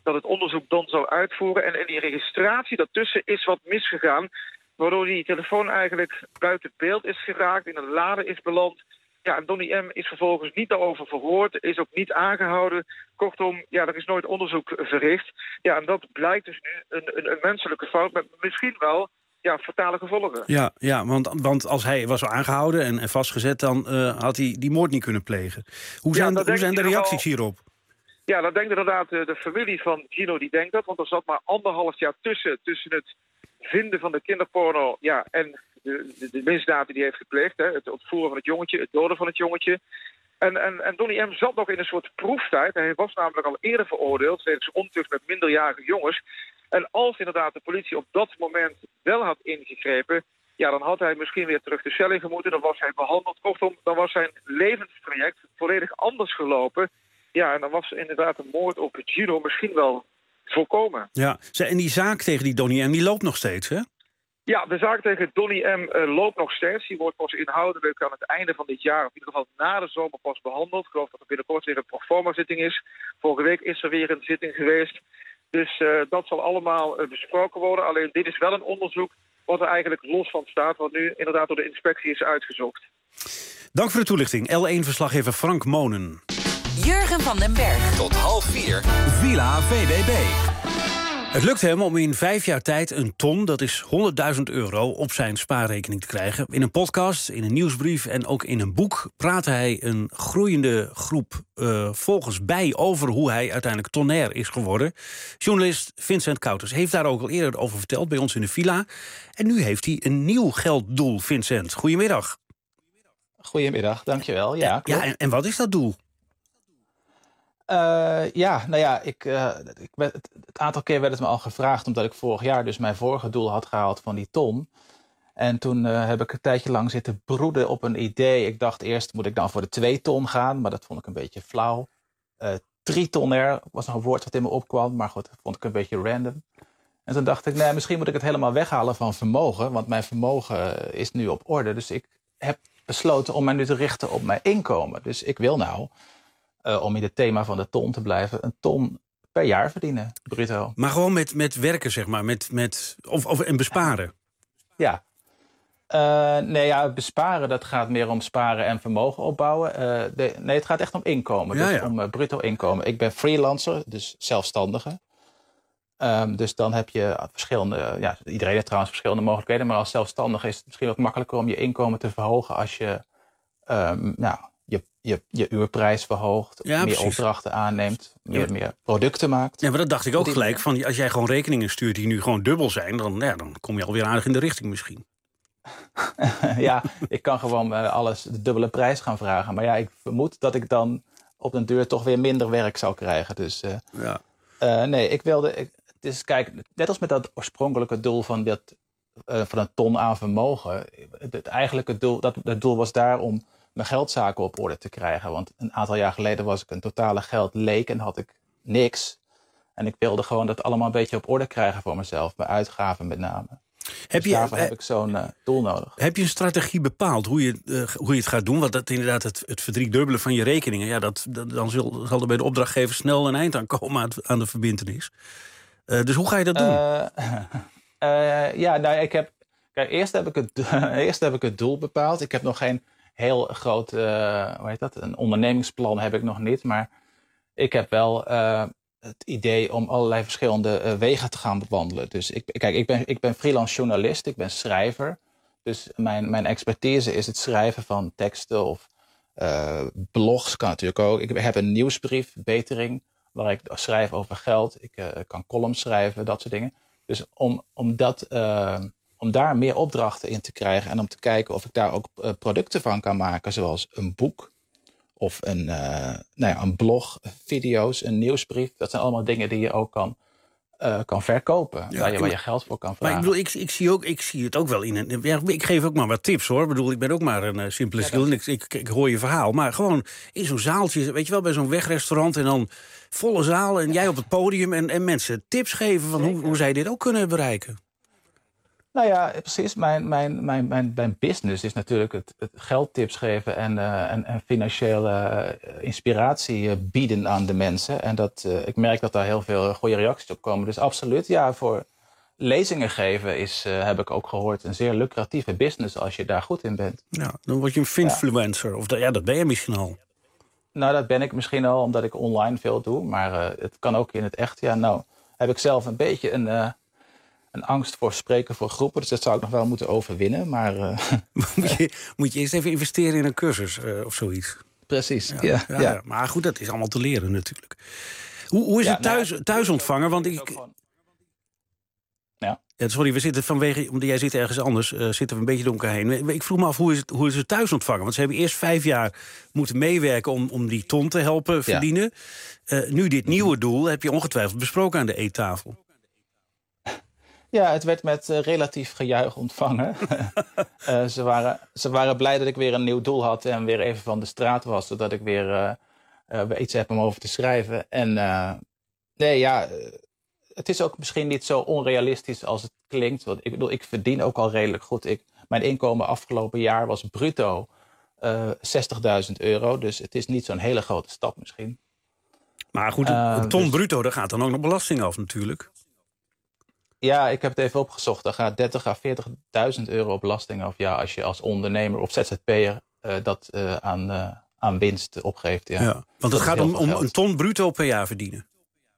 dat het onderzoek dan zou uitvoeren. En in die registratie daartussen is wat misgegaan, waardoor die telefoon eigenlijk buiten beeld is geraakt, in een lade is beland. Ja, en Donnie M. is vervolgens niet daarover verhoord, is ook niet aangehouden. Kortom, ja, er is nooit onderzoek verricht. Ja, en dat blijkt dus nu een menselijke fout met misschien wel fatale gevolgen. Ja, want als hij was aangehouden en vastgezet, dan had hij die moord niet kunnen plegen. Hoe zijn de reacties hierop? Ja, dat denkt inderdaad de familie van Gino, die denkt dat. Want er zat maar 1,5 jaar tussen het vinden van de kinderporno en de misdaad die hij heeft gepleegd. Hè, het ontvoeren van het jongetje, het doden van het jongetje. En Donnie M. zat nog in een soort proeftijd. Hij was namelijk al eerder veroordeeld wegens ontucht met minderjarige jongens. En als inderdaad de politie op dat moment wel had ingegrepen, dan had hij misschien weer terug de cel in gemoeten. Dan was hij behandeld. Kortom, dan was zijn levenstraject volledig anders gelopen. Ja, en dan was inderdaad een moord op Gino misschien wel voorkomen. Ja, en die zaak tegen die Donnie M. die loopt nog steeds, hè? Ja, de zaak tegen Donnie M. Loopt nog steeds. Die wordt pas inhoudelijk aan het einde van dit jaar, of in ieder geval na de zomer, pas behandeld. Ik geloof dat er binnenkort weer een proforma-zitting is. Vorige week is er weer een zitting geweest. Dus dat zal allemaal besproken worden. Alleen dit is wel een onderzoek wat er eigenlijk los van staat, wat nu inderdaad door de inspectie is uitgezocht. Dank voor de toelichting. L1-verslaggever Frank Monen. Jurgen van den Berg. Tot 3:30. Villa VWB. Het lukt hem om in 5 jaar tijd een ton, dat is €100.000, op zijn spaarrekening te krijgen. In een podcast, in een nieuwsbrief en ook in een boek praatte hij een groeiende groep volgers bij over hoe hij uiteindelijk tonair is geworden. Journalist Vincent Kouters heeft daar ook al eerder over verteld bij ons in de villa. En nu heeft hij een nieuw gelddoel, Vincent. Goedemiddag. Goedemiddag, dankjewel. Ja, en wat is dat doel? Het aantal keer werd het me al gevraagd, omdat ik vorig jaar dus mijn vorige doel had gehaald van die ton. En toen heb ik een tijdje lang zitten broeden op een idee. Ik dacht eerst, moet ik dan voor de 2 ton gaan? Maar dat vond ik een beetje flauw. Tritonair was nog een woord wat in me opkwam, maar goed, dat vond ik een beetje random. En toen dacht ik, nee, misschien moet ik het helemaal weghalen van vermogen, want mijn vermogen is nu op orde. Dus ik heb besloten om mij nu te richten op mijn inkomen. Dus ik wil nou, om in het thema van de ton te blijven, een ton per jaar verdienen, bruto. Maar gewoon met werken, zeg maar, en besparen? Ja. Besparen, dat gaat meer om sparen en vermogen opbouwen. Het gaat echt om inkomen, om bruto inkomen. Ik ben freelancer, dus zelfstandige. Dus dan heb je verschillende, iedereen heeft trouwens verschillende mogelijkheden, maar als zelfstandige is het misschien ook makkelijker om je inkomen te verhogen als je je uurprijs verhoogt, meer opdrachten aanneemt, meer producten maakt. Ja, maar dat dacht ik ook gelijk. Van, als jij gewoon rekeningen stuurt die nu gewoon dubbel zijn, dan kom je alweer aardig in de richting misschien. Ja, ik kan gewoon alles de dubbele prijs gaan vragen. Maar ja, ik vermoed dat ik dan op den duur toch weer minder werk zou krijgen. Dus ik wilde. Kijk, net als met dat oorspronkelijke doel van een ton aan vermogen. Het eigenlijke doel, dat doel was daar om mijn geldzaken op orde te krijgen. Want een aantal jaar geleden was ik een totale geldleek en had ik niks. En ik wilde gewoon dat allemaal een beetje op orde krijgen voor mezelf. Mijn uitgaven met name. Daarvoor heb ik zo'n doel nodig. Heb je een strategie bepaald hoe je het gaat doen? Want dat inderdaad het verdriedubbelen van je rekeningen, dan zal er bij de opdrachtgever snel een eind aan komen aan de verbintenis. Dus hoe ga je dat doen? Eerst heb ik het doel bepaald. Ik heb nog geen heel groot, een ondernemingsplan heb ik nog niet. Maar ik heb wel het idee om allerlei verschillende wegen te gaan bewandelen. Dus ik ben freelance journalist, ik ben schrijver. Dus mijn expertise is het schrijven van teksten of blogs kan natuurlijk ook. Ik heb een nieuwsbrief, Betering, waar ik schrijf over geld. Ik kan columns schrijven, dat soort dingen. Dus om daar meer opdrachten in te krijgen en om te kijken of ik daar ook producten van kan maken, zoals een boek of een blog, video's, een nieuwsbrief. Dat zijn allemaal dingen die je ook kan verkopen, waar je geld voor kan vragen. Maar ik bedoel, ik zie het ook wel in. Ik geef ook maar wat tips, hoor. Ik bedoel, ik ben ook maar een simpele schil. Ik hoor je verhaal. Maar gewoon in zo'n zaaltje, weet je wel, bij zo'n wegrestaurant en dan volle zaal en jij op het podium en mensen tips geven van hoe zij dit ook kunnen bereiken. Nou ja, precies. Mijn business is natuurlijk het geldtips geven en financiële inspiratie bieden aan de mensen. En ik merk dat daar heel veel goede reacties op komen. Dus absoluut, ja, voor lezingen geven is, heb ik ook gehoord, een zeer lucratieve business als je daar goed in bent. Ja, dan word je een finfluencer. Of dat ben je misschien al. Nou, dat ben ik misschien al, omdat ik online veel doe. Maar het kan ook in het echt. Ja, nou heb ik zelf een beetje een angst voor spreken voor groepen. Dus dat zou ik nog wel moeten overwinnen. Maar moet je eerst even investeren in een cursus of zoiets? Precies, ja. Maar goed, dat is allemaal te leren natuurlijk. Hoe is het thuis ontvangen? Want sorry, we zitten omdat jij zit ergens anders, zitten we een beetje door elkaar heen. Ik vroeg me af, hoe is het thuis ontvangen? Want ze hebben eerst 5 jaar moeten meewerken om die ton te helpen verdienen. Nu dit nieuwe doel heb je ongetwijfeld besproken aan de eettafel. Ja, het werd met relatief gejuich ontvangen. Ze waren blij dat ik weer een nieuw doel had en weer even van de straat was, zodat ik weer iets heb om over te schrijven. En het is ook misschien niet zo onrealistisch als het klinkt. Want ik verdien ook al redelijk goed. Mijn inkomen afgelopen jaar was bruto €60.000. Dus het is niet zo'n hele grote stap misschien. Maar goed, een ton bruto, daar gaat dan ook nog belasting af natuurlijk. Ja, ik heb het even opgezocht. Daar gaat €30.000 à €40.000 op belasting af. Ja, als je als ondernemer of ZZP'er dat aan winst opgeeft. Ja. Want het gaat om een ton bruto per jaar verdienen.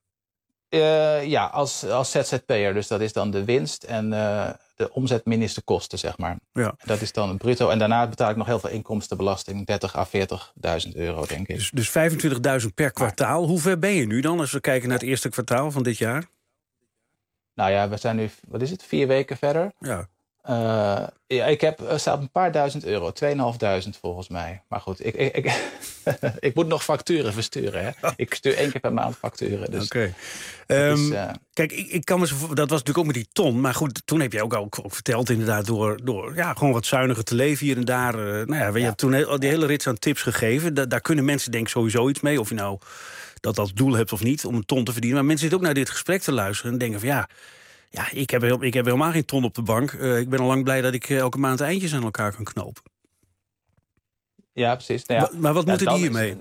Als ZZP'er. Dus dat is dan de winst en de omzet minus de kosten, zeg maar. Ja. Dat is dan een bruto. En daarna betaal ik nog heel veel inkomstenbelasting. €30.000 à €40.000, denk ik. Dus 25.000 per kwartaal. Hoe ver ben je nu dan, als we kijken naar het eerste kwartaal van dit jaar? Nou ja, we zijn nu, 4 weken verder. Ja. Ik heb staat een paar €2.000, $2.500 volgens mij. Maar goed, ik moet nog facturen versturen. Hè? Ik stuur 1 keer per maand facturen. Dus, Oké. Kijk, ik kan me dat was natuurlijk ook met die ton. Maar goed, toen heb je ook verteld inderdaad door gewoon wat zuiniger te leven hier en daar. Je hebt toen die hele rits aan tips gegeven. Daar kunnen mensen denk ik sowieso iets mee. Of je nou dat als doel hebt of niet, om een ton te verdienen. Maar mensen zitten ook naar dit gesprek te luisteren en denken van ik heb helemaal geen ton op de bank. Ik ben al lang blij dat ik elke maand eindjes aan elkaar kan knopen. Ja, precies. Nou ja, maar wat moeten die hiermee?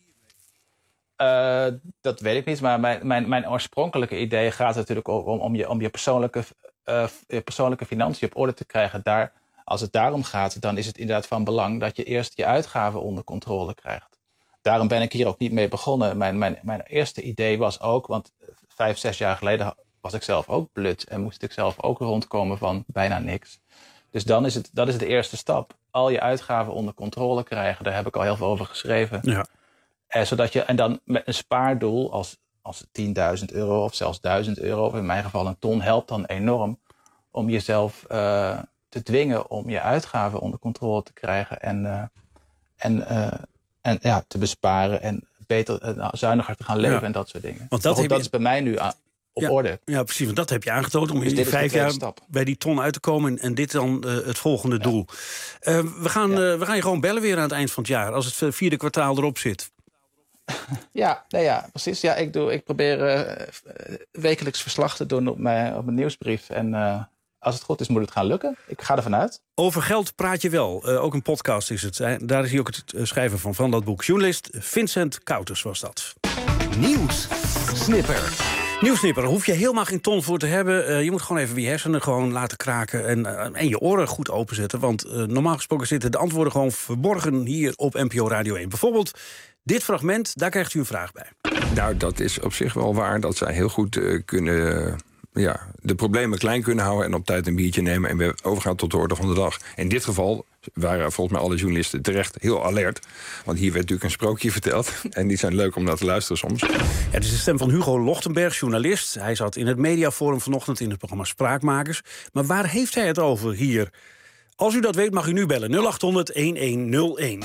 Dat weet ik niet. Maar mijn oorspronkelijke idee gaat natuurlijk om je persoonlijke financiën op orde te krijgen. Als het daarom gaat, dan is het inderdaad van belang dat je eerst je uitgaven onder controle krijgt. Daarom ben ik hier ook niet mee begonnen. Mijn eerste idee was ook, want 5, 6 jaar geleden was ik zelf ook blut en moest ik zelf ook rondkomen van bijna niks. Dus dat is de eerste stap. Al je uitgaven onder controle krijgen, daar heb ik al heel veel over geschreven. Ja. En dan met een spaardoel als €10.000 of zelfs €1.000, of in mijn geval een ton, helpt dan enorm om jezelf te dwingen om je uitgaven onder controle te krijgen en te besparen en beter zuiniger te gaan leven en dat soort dingen. Want dat is bij mij nu op orde. Ja, precies. Want dat heb je aangetoond om in 5 jaar bij die ton uit te komen. En dit dan het volgende doel. We gaan je gewoon bellen weer aan het eind van het jaar. Als het 4e kwartaal erop zit. Ja, precies. Ja, ik probeer wekelijks verslag te doen op mijn nieuwsbrief. En als het goed is, moet het gaan lukken. Ik ga ervan uit. Over geld praat je wel. Ook een podcast is het. Daar is hij ook het schrijver van dat boek. Journalist Vincent Kouters was dat. Nieuwssnipper. Nieuwssnipper, daar hoef je helemaal geen ton voor te hebben. Je moet gewoon even je hersenen gewoon laten kraken en je oren goed openzetten. Want normaal gesproken zitten de antwoorden gewoon verborgen hier op NPO Radio 1. Bijvoorbeeld dit fragment, daar krijgt u een vraag bij. Nou, dat is op zich wel waar dat zij heel goed kunnen de problemen klein kunnen houden en op tijd een biertje nemen en weer overgaan tot de orde van de dag. In dit geval waren volgens mij alle journalisten terecht heel alert. Want hier werd natuurlijk een sprookje verteld. En die zijn leuk om naar te luisteren soms. Ja, het is de stem van Hugo Lochtenberg, journalist. Hij zat in het mediaforum vanochtend in het programma Spraakmakers. Maar waar heeft hij het over hier? Als u dat weet, mag u nu bellen. 0800-1101.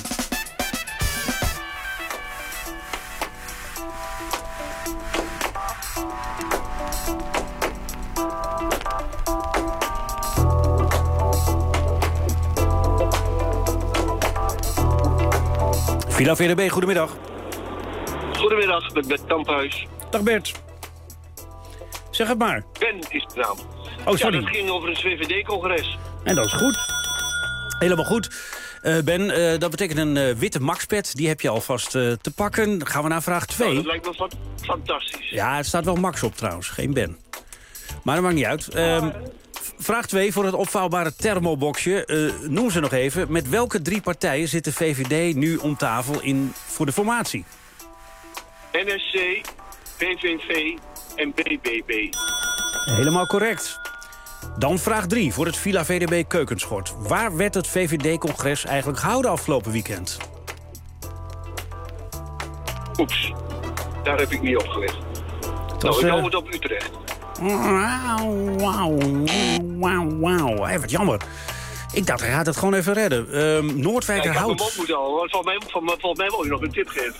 Villa VDB, goedemiddag. Goedemiddag, met Bert Kamphuis. Dag Bert. Zeg het maar. Ben is de naam. Oh, sorry. Ja, dat ging over het VVD-congres. En dat is goed. Helemaal goed. Ben, dat betekent een witte Maxpet. Die heb je alvast te pakken. Dan gaan we naar vraag 2. Nou, dat lijkt me fantastisch. Ja, het staat wel Max op trouwens, geen Ben. Maar dat maakt niet uit. Vraag 2 voor het opvouwbare thermoboxje. Noem ze nog even. Met welke 3 partijen zit de VVD nu om tafel voor de formatie? NSC, PVV en BBB. Helemaal correct. Dan vraag 3 voor het Villa VDB Keukenschort. Waar werd het VVD-congres eigenlijk gehouden afgelopen weekend? Oeps, daar heb ik niet op gelet. Nou, ik hou het op Utrecht. Wauw. Hey, wat jammer. Ik dacht, hij gaat het gewoon even redden. Noordwijkerhout. Ik heb mijn mond moeten houden. Volgens mij wil je nog een tip geven.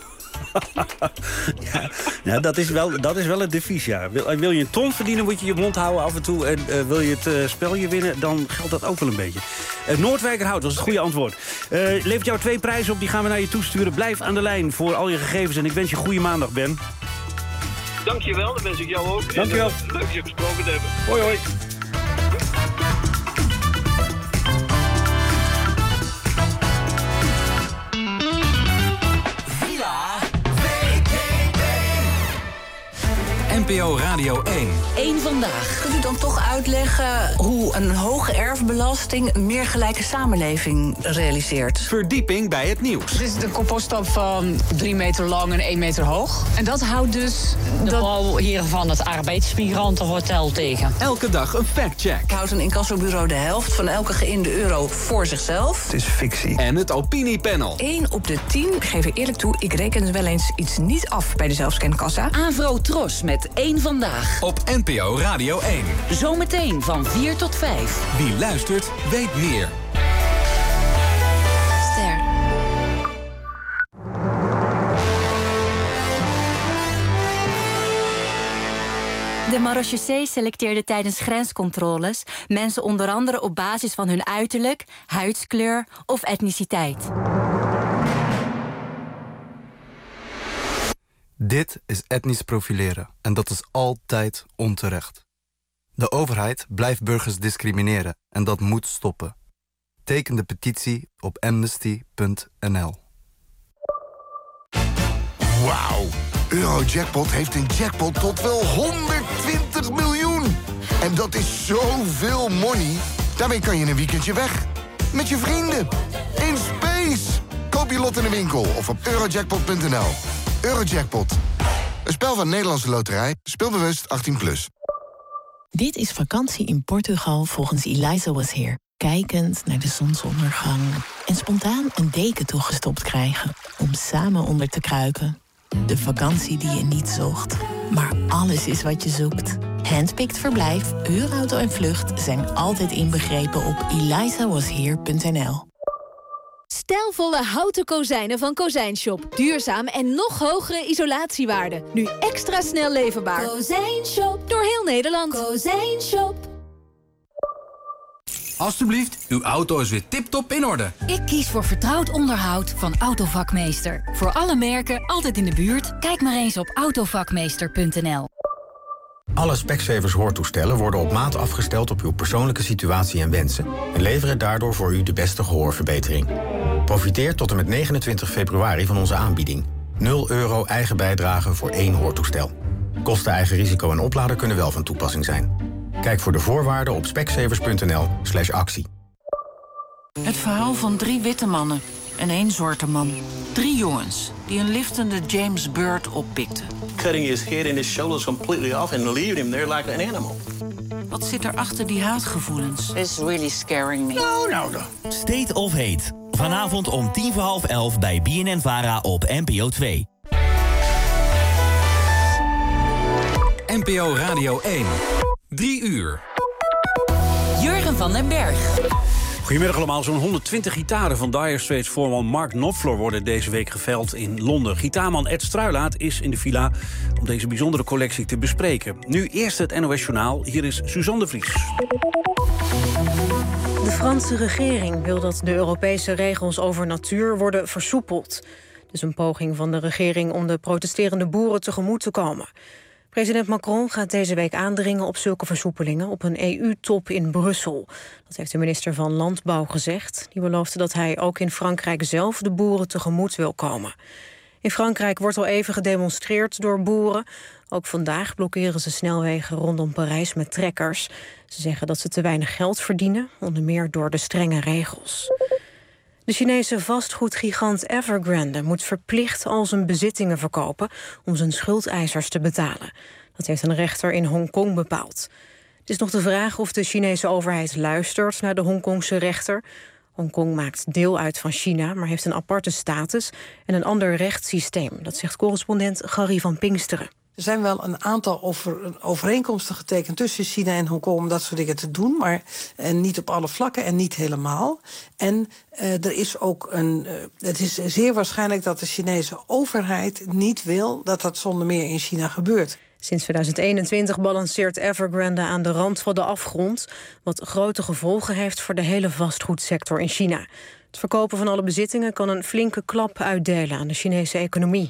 Ja, dat is wel het devies, ja. Wil je een ton verdienen, moet je je mond houden af en toe. En wil je het spelje winnen, dan geldt dat ook wel een beetje. Noordwijkerhout was het goede antwoord. Levert jou 2 prijzen op, die gaan we naar je toesturen. Blijf aan de lijn voor al je gegevens en ik wens je goede maandag, Ben. Dankjewel, dat wens ik jou ook. Dankjewel. En, leuk je gesproken te hebben. Hoi, hoi. NPO Radio 1. Eén vandaag. Kunt u dan toch uitleggen hoe een hoge erfbelasting een meer gelijke samenleving realiseert? Verdieping bij het nieuws. Dit is de compoststap van 3 meter lang en 1 meter hoog. En dat houdt dus de bouw hier van het arbeidsmigrantenhotel tegen. Elke dag een factcheck. Houdt een incassobureau de helft van elke geïnde euro voor zichzelf? Het is fictie. En het opiniepanel. 1 op de 10 geven eerlijk toe, ik reken wel eens iets niet af bij de zelfscankassa. Avro Tros met 1 vandaag. Op NPO Radio 1. Zometeen van 4 tot 5. Wie luistert, weet meer. Ster. De marechaussee selecteerde tijdens grenscontroles mensen onder andere op basis van hun uiterlijk, huidskleur of etniciteit. Dit is etnisch profileren en dat is altijd onterecht. De overheid blijft burgers discrimineren en dat moet stoppen. Teken de petitie op amnesty.nl. Wauw, Eurojackpot heeft een jackpot tot wel 120 miljoen. En dat is zoveel money. Daarmee kan je een weekendje weg. Met je vrienden. In space. Koop je lot in de winkel of op eurojackpot.nl. Eurojackpot. Een spel van Nederlandse Loterij. Speelbewust 18+. Dit is vakantie in Portugal volgens Eliza Was Here. Kijkend naar de zonsondergang. En spontaan een deken toegestopt krijgen. Om samen onder te kruipen. De vakantie die je niet zocht. Maar alles is wat je zoekt. Handpicked verblijf, huurauto en vlucht zijn altijd inbegrepen op elizawasheer.nl. Stijlvolle houten kozijnen van Kozijnshop. Duurzaam en nog hogere isolatiewaarden. Nu extra snel leverbaar. Kozijnshop. Door heel Nederland. Kozijnshop. Alsjeblieft, uw auto is weer tip-top in orde. Ik kies voor vertrouwd onderhoud van Autovakmeester. Voor alle merken, altijd in de buurt. Kijk maar eens op autovakmeester.nl. Alle Specsavers hoortoestellen worden op maat afgesteld op uw persoonlijke situatie en wensen. En leveren daardoor voor u de beste gehoorverbetering. Profiteer tot en met 29 februari van onze aanbieding. €0 eigen bijdrage voor 1 hoortoestel. Kosten, eigen risico en oplader kunnen wel van toepassing zijn. Kijk voor de voorwaarden op specsavers.nl/actie. Het verhaal van 3 witte mannen en 1 zwarte man. 3 jongens die een liftende James Bird oppikten. Cutting his head and his shoulders completely off and leaving him there like an animal. Wat zit er achter die haatgevoelens? It's really scaring me. No. State of Hate. Vanavond om 10:45 bij BNN-Vara op NPO 2. NPO Radio 1. 3 uur. Jurgen van den Berg. Goedemiddag allemaal. Zo'n 120 gitaren van Dire Straits voorman Mark Knopfler worden deze week geveild in Londen. Gitaarman Ed Struilaat is in de villa om deze bijzondere collectie te bespreken. Nu eerst het NOS Journaal. Hier is Suzanne de Vries. De Franse regering wil dat de Europese regels over natuur worden versoepeld. Dus een poging van de regering om de protesterende boeren tegemoet te komen. President Macron gaat deze week aandringen op zulke versoepelingen op een EU-top in Brussel. Dat heeft de minister van Landbouw gezegd. Die beloofde dat hij ook in Frankrijk zelf de boeren tegemoet wil komen. In Frankrijk wordt al even gedemonstreerd door boeren. Ook vandaag blokkeren ze snelwegen rondom Parijs met trekkers. Ze zeggen dat ze te weinig geld verdienen, onder meer door de strenge regels. De Chinese vastgoedgigant Evergrande moet verplicht al zijn bezittingen verkopen om zijn schuldeisers te betalen. Dat heeft een rechter in Hongkong bepaald. Het is nog de vraag of de Chinese overheid luistert naar de Hongkongse rechter. Hongkong maakt deel uit van China, maar heeft een aparte status en een ander rechtssysteem. Dat zegt correspondent Gary van Pinksteren. Er zijn wel een aantal overeenkomsten getekend tussen China en Hongkong om dat soort dingen te doen, maar niet op alle vlakken en niet helemaal. En er is ook het is zeer waarschijnlijk dat de Chinese overheid niet wil dat dat zonder meer in China gebeurt. Sinds 2021 balanceert Evergrande aan de rand van de afgrond, wat grote gevolgen heeft voor de hele vastgoedsector in China. Het verkopen van alle bezittingen kan een flinke klap uitdelen aan de Chinese economie.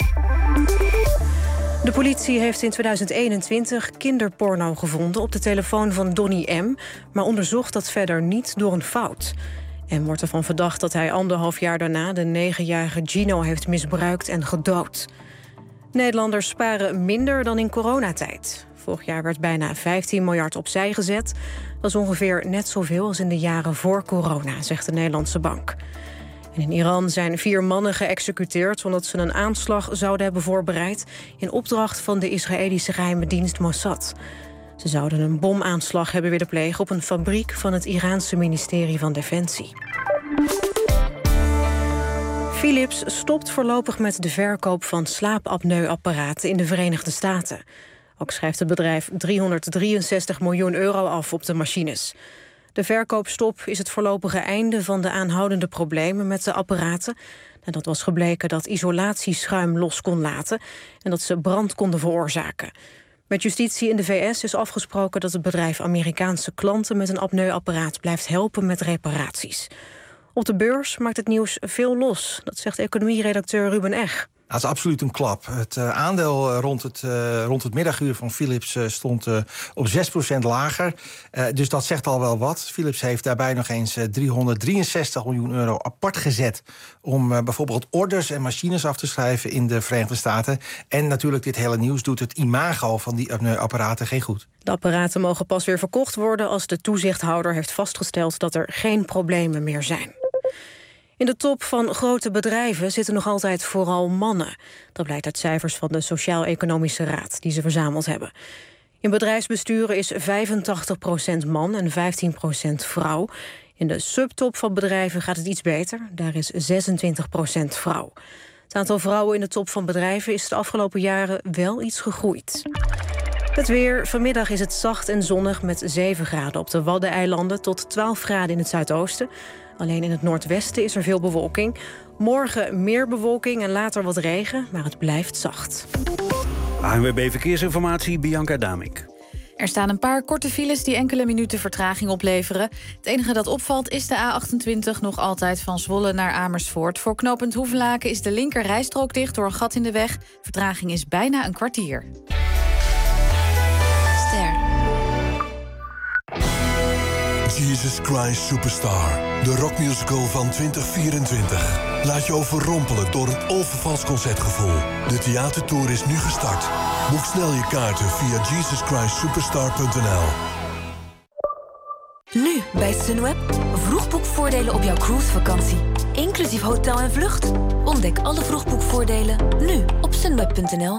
De politie heeft in 2021 kinderporno gevonden op de telefoon van Donnie M., maar onderzocht dat verder niet door een fout. M wordt ervan verdacht dat hij 1,5 jaar daarna de 9-jarige Gino heeft misbruikt en gedood. Nederlanders sparen minder dan in coronatijd. Vorig jaar werd bijna 15 miljard opzij gezet. Dat is ongeveer net zoveel als in de jaren voor corona, zegt de Nederlandse Bank. En in Iran zijn 4 mannen geëxecuteerd omdat ze een aanslag zouden hebben voorbereid in opdracht van de Israëlische geheime dienst Mossad. Ze zouden een bomaanslag hebben willen plegen op een fabriek van het Iraanse ministerie van Defensie. Philips stopt voorlopig met de verkoop van slaapapneuapparaten in de Verenigde Staten. Ook schrijft het bedrijf 363 miljoen euro af op de machines. De verkoopstop is het voorlopige einde van de aanhoudende problemen met de apparaten. Nadat was gebleken dat isolatieschuim los kon laten en dat ze brand konden veroorzaken. Met justitie in de VS is afgesproken dat het bedrijf Amerikaanse klanten met een apneuapparaat blijft helpen met reparaties. Op de beurs maakt het nieuws veel los, dat zegt economieredacteur Ruben Eg. Dat is absoluut een klap. Het aandeel rond het middaguur van Philips stond op 6% lager. Dus dat zegt al wel wat. Philips heeft daarbij nog eens 363 miljoen euro apart gezet om bijvoorbeeld orders en machines af te schrijven in de Verenigde Staten. En natuurlijk dit hele nieuws doet het imago van die apparaten geen goed. De apparaten mogen pas weer verkocht worden als de toezichthouder heeft vastgesteld dat er geen problemen meer zijn. In de top van grote bedrijven zitten nog altijd vooral mannen. Dat blijkt uit cijfers van de Sociaal-Economische Raad die ze verzameld hebben. In bedrijfsbesturen is 85% man en 15% vrouw. In de subtop van bedrijven gaat het iets beter. Daar is 26% vrouw. Het aantal vrouwen in de top van bedrijven is de afgelopen jaren wel iets gegroeid. Het weer. Vanmiddag is het zacht en zonnig met 7 graden op de Waddeneilanden tot 12 graden in het zuidoosten. Alleen in het noordwesten is er veel bewolking. Morgen meer bewolking en later wat regen, maar het blijft zacht. ANWB Verkeersinformatie, Bianca Damink. Er staan een paar korte files die enkele minuten vertraging opleveren. Het enige dat opvalt is de A28 nog altijd van Zwolle naar Amersfoort. Voor knooppunt Hoevelaken is de linker rijstrook dicht door een gat in de weg. Vertraging is bijna een kwartier. Jesus Christ Superstar. De rockmusical van 2024. Laat je overrompelen door een onvervals concertgevoel. De theatertour is nu gestart. Boek snel je kaarten via jesuschristsuperstar.nl. Nu bij Sunweb. Vroegboekvoordelen op jouw cruisevakantie. Inclusief hotel en vlucht. Ontdek alle vroegboekvoordelen nu op sunweb.nl.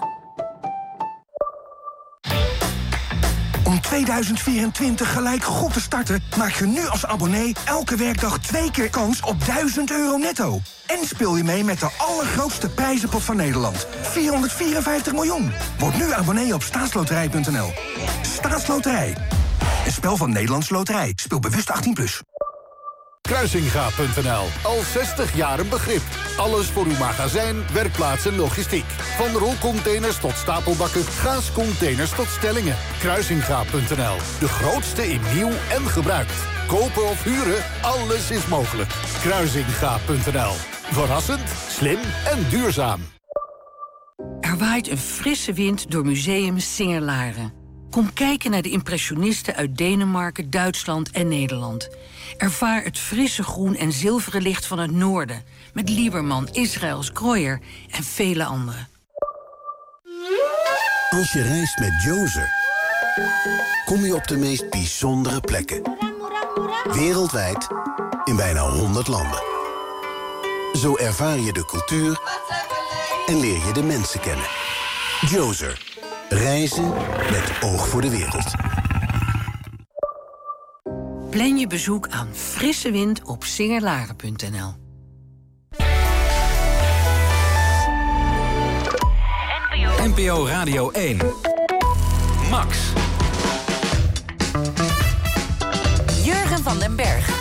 Om 2024 gelijk goed te starten, maak je nu als abonnee elke werkdag 2 keer kans op €1000 netto. En speel je mee met de allergrootste prijzenpot van Nederland. 454 miljoen. Word nu abonnee op staatsloterij.nl. Staatsloterij. Een spel van Nederlandse Loterij. Speel bewust 18+. Kruisinga.nl. Al 60 jaar een begrip. Alles voor uw magazijn, werkplaats en logistiek. Van rolcontainers tot stapelbakken, gaascontainers tot stellingen. Kruisinga.nl. De grootste in nieuw en gebruikt. Kopen of huren, alles is mogelijk. Kruisinga.nl. Verrassend, slim en duurzaam. Er Er waait een frisse wind door museum Singer-Laren. Kom kijken naar de impressionisten uit Denemarken, Duitsland en Nederland. Ervaar het frisse groen en zilveren licht van het noorden... met Lieberman, Israëls, Kreuyer en vele anderen. Als je reist met Jozer, kom je op de meest bijzondere plekken. Wereldwijd, in bijna 100 landen. Zo ervaar je de cultuur en leer je de mensen kennen. Jozer. Reizen met oog voor de wereld. Plan je bezoek aan frisse wind op singerlaren.nl. NPO Radio 1. Max. Jurgen van den Berg.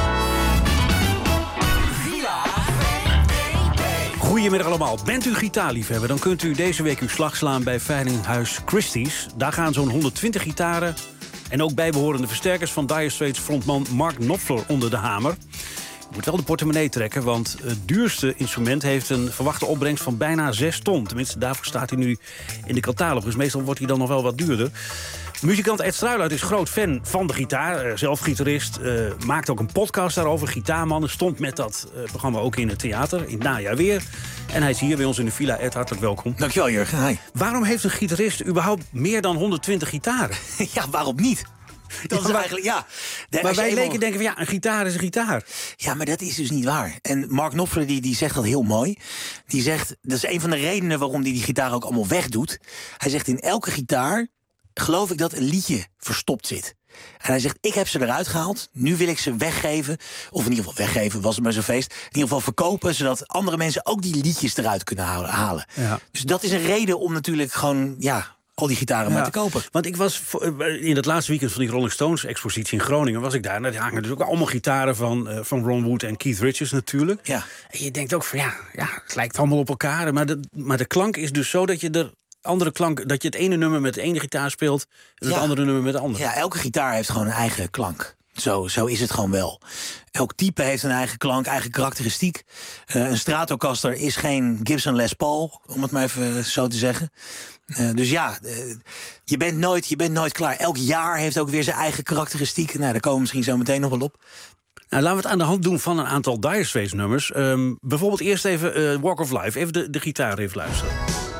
Goedemiddag allemaal. Bent u gitaarliefhebber, dan kunt u deze week uw slag slaan bij Veilinghuis Christie's. Daar gaan zo'n 120 gitaren en ook bijbehorende versterkers van Dire Straits frontman Mark Knopfler onder de hamer. Je moet wel de portemonnee trekken, want het duurste instrument heeft een verwachte opbrengst van bijna 6 ton. Tenminste, daarvoor staat hij nu in de catalogus. Meestal wordt hij dan nog wel wat duurder. Muzikant Ed Struilaert is groot fan van de gitaar. Zelf gitarist, maakt ook een podcast daarover. Gitaarmannen, stond met dat programma ook in het theater. In het najaar weer. En hij is hier bij ons in de villa. Ed, hartelijk welkom. Dankjewel, Jurgen. Hi. Waarom heeft een gitarist überhaupt meer dan 120 gitaren? Ja, waarom niet? Dat is eigenlijk, ja. Maar wij leken denken van, ja, een gitaar is een gitaar. Ja, maar dat is dus niet waar. En Mark Knopfler die zegt dat heel mooi. Die zegt, dat is een van de redenen waarom hij die gitaar ook allemaal wegdoet. Hij zegt, in elke gitaar geloof ik dat een liedje verstopt zit. En hij zegt, ik heb ze eruit gehaald. Nu wil ik ze weggeven. Of in ieder geval weggeven, was het maar zo'n feest. In ieder geval verkopen, zodat andere mensen ook die liedjes eruit kunnen halen. Ja. Dus dat is een reden om natuurlijk gewoon, ja, al die gitaren maar te kopen. Want ik was in het laatste weekend van die Rolling Stones expositie in Groningen, was ik daar. En daar hangen dus ook allemaal gitaren van Ron Wood en Keith Richards natuurlijk. Ja. En je denkt ook van ja, het lijkt allemaal op elkaar. Maar de klank is dus zo dat je er andere klank, dat je het ene nummer met de ene gitaar speelt en het andere nummer met de andere. Ja, elke gitaar heeft gewoon een eigen klank. Zo is het gewoon wel. Elk type heeft een eigen klank, eigen karakteristiek. Een Stratocaster is geen Gibson Les Paul, om het maar even zo te zeggen. Dus ja, je bent nooit klaar. Elk jaar heeft ook weer zijn eigen karakteristiek. Nou, daar komen we misschien zo meteen nog wel op. Nou, laten we het aan de hand doen van een aantal Dire Straits nummers. Bijvoorbeeld eerst even Walk of Life. Even de gitaar even luisteren.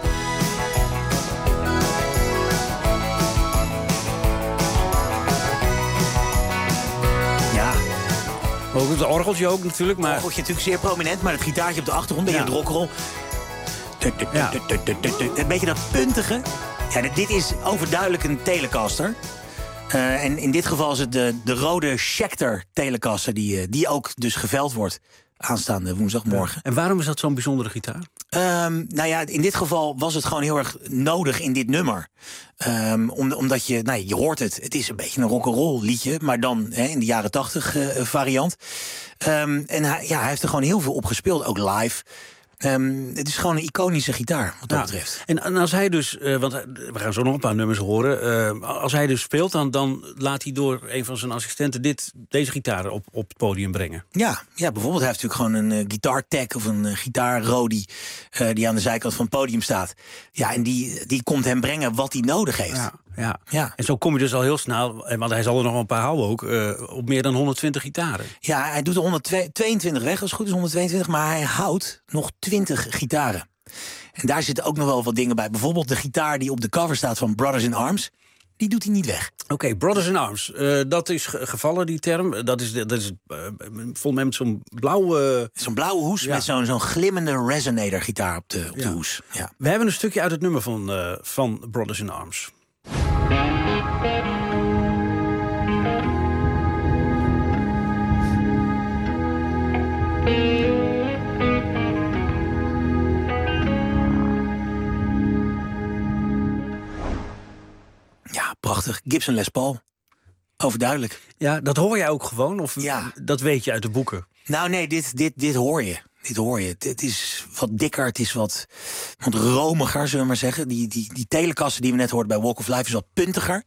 Ook het orgeltje ook natuurlijk. Maar... Het orgeltje natuurlijk zeer prominent, maar het gitaartje op de achtergrond, een beetje het rock'n'roll. Een beetje dat puntige. Ja, dit is overduidelijk een Telecaster. En in dit geval is het de rode Schecter Telecaster die ook dus geveld wordt aanstaande woensdagmorgen. En waarom is dat zo'n bijzondere gitaar? Nou ja, in dit geval was het gewoon heel erg nodig in dit nummer. Omdat je hoort het. Het is een beetje een rock'n'roll liedje, maar dan in de jaren 80 variant. En hij heeft er gewoon heel veel op gespeeld, ook live. Het is gewoon een iconische gitaar, wat dat betreft. En als hij dus, want we gaan zo nog een paar nummers horen. Als hij dus speelt, dan laat hij door een van zijn assistenten deze gitaar op het podium brengen. Ja, bijvoorbeeld hij heeft natuurlijk gewoon een gitaar-tech of een gitaar-rodie die aan de zijkant van het podium staat. Ja, en die komt hem brengen wat hij nodig heeft. Ja. En zo kom je dus al heel snel, want hij zal er nog wel een paar houden ook, op meer dan 120 gitaren. Ja, hij doet er 122 weg, als het goed is 122, maar hij houdt nog 20 gitaren. En daar zitten ook nog wel wat dingen bij. Bijvoorbeeld de gitaar die op de cover staat van Brothers in Arms. Die doet hij niet weg. Oké, Brothers in Arms. Dat is gevallen, die term. Dat is volgens mij met zo'n blauwe... Zo'n blauwe hoes met zo'n glimmende resonator gitaar op de hoes. Ja. We hebben een stukje uit het nummer van Brothers in Arms. Ja, prachtig. Gibson Les Paul. Overduidelijk. Ja, dat hoor jij ook gewoon? Of dat weet je uit de boeken? Nou nee, dit hoor je. Dit hoor je. Het is wat dikker, het is wat romiger, zullen we maar zeggen. Die Telecaster die we net hoorden bij Walk of Life is wat puntiger.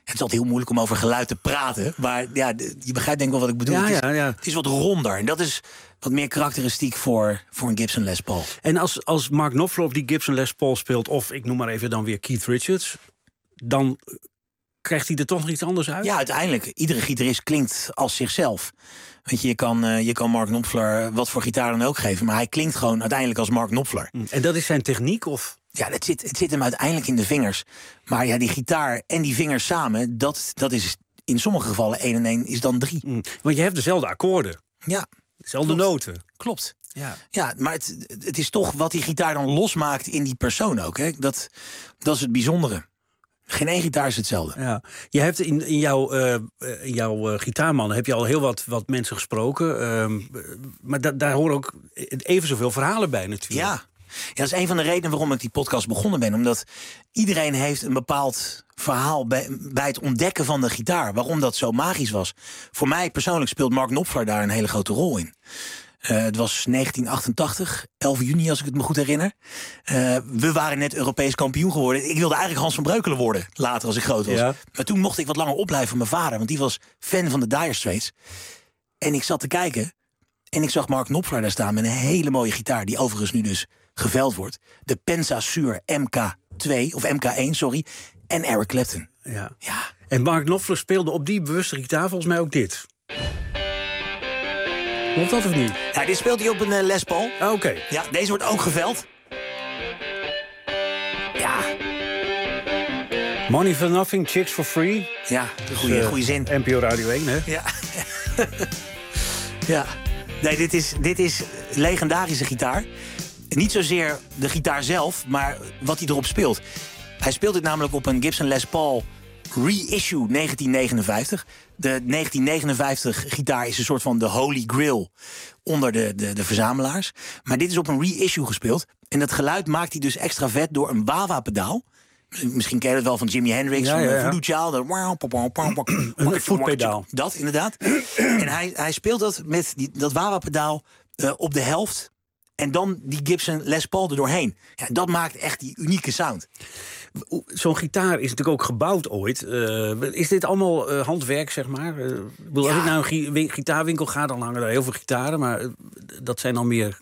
Het is altijd heel moeilijk om over geluid te praten. Maar ja, je begrijpt denk ik wel wat ik bedoel. Het is wat ronder. En dat is wat meer karakteristiek voor een Gibson Les Paul. En als Mark Knopfler op die Gibson Les Paul speelt... of ik noem maar even dan weer Keith Richards... dan krijgt hij er toch nog iets anders uit? Ja, uiteindelijk. Iedere gitarist klinkt als zichzelf. Weet je, je kan Mark Knopfler wat voor gitaar dan ook geven... maar hij klinkt gewoon uiteindelijk als Mark Knopfler. En dat is zijn techniek, of... Ja, het zit hem uiteindelijk in de vingers. Maar ja, die gitaar en die vingers samen... dat is in sommige gevallen 1 en 1 is dan 3. Want je hebt dezelfde akkoorden. Ja. Dezelfde noten. Klopt. Ja, maar het is toch wat die gitaar dan losmaakt in die persoon ook. Hè? Dat is het bijzondere. Geen één gitaar is hetzelfde. Ja. Je hebt in jouw gitaarmannen heb je al heel wat mensen gesproken. Maar daar horen ook even zoveel verhalen bij natuurlijk. Ja, dat is een van de redenen waarom ik die podcast begonnen ben. Omdat iedereen heeft een bepaald verhaal bij het ontdekken van de gitaar. Waarom dat zo magisch was. Voor mij persoonlijk speelt Mark Knopfler daar een hele grote rol in. Het was 1988, 11 juni als ik het me goed herinner. We waren net Europees kampioen geworden. Ik wilde eigenlijk Hans van Breukelen worden, later als ik groot was. Ja. Maar toen mocht ik wat langer opblijven van mijn vader. Want die was fan van de Dire Straits. En ik zat te kijken en ik zag Mark Knopfler daar staan met een hele mooie gitaar. Die overigens nu dus geveld wordt. De Pensa Sur MK2, of MK1, sorry. En Eric Clapton. Ja. En Mark Knopfler speelde op die bewuste gitaar volgens mij ook dit. Klopt dat of niet? Ja, dit speelt hij op een Les Paul. Oké. Ja, deze wordt ook geveld. Ja. Money for nothing, chicks for free. Ja, goede zin. NPO Radio 1, hè? Ja. Ja. Nee, dit is legendarische gitaar. Niet zozeer de gitaar zelf, maar wat hij erop speelt. Hij speelt dit namelijk op een Gibson Les Paul Reissue 1959. De 1959 gitaar is een soort van de holy grail onder de verzamelaars. Maar dit is op een reissue gespeeld. En dat geluid maakt hij dus extra vet door een wah-wah-pedaal. Misschien ken je het wel van Jimi Hendrix, van Voodoo Child. Een voetpedaal. Dat, inderdaad. En hij speelt dat met dat wah-wah-pedaal op de helft. En dan die Gibson Les Paul er doorheen. Ja, dat maakt echt die unieke sound. Zo'n gitaar is natuurlijk ook gebouwd ooit. Is dit allemaal handwerk, zeg maar? Als ik naar een gitaarwinkel ga, dan hangen daar heel veel gitaren. Maar dat zijn dan meer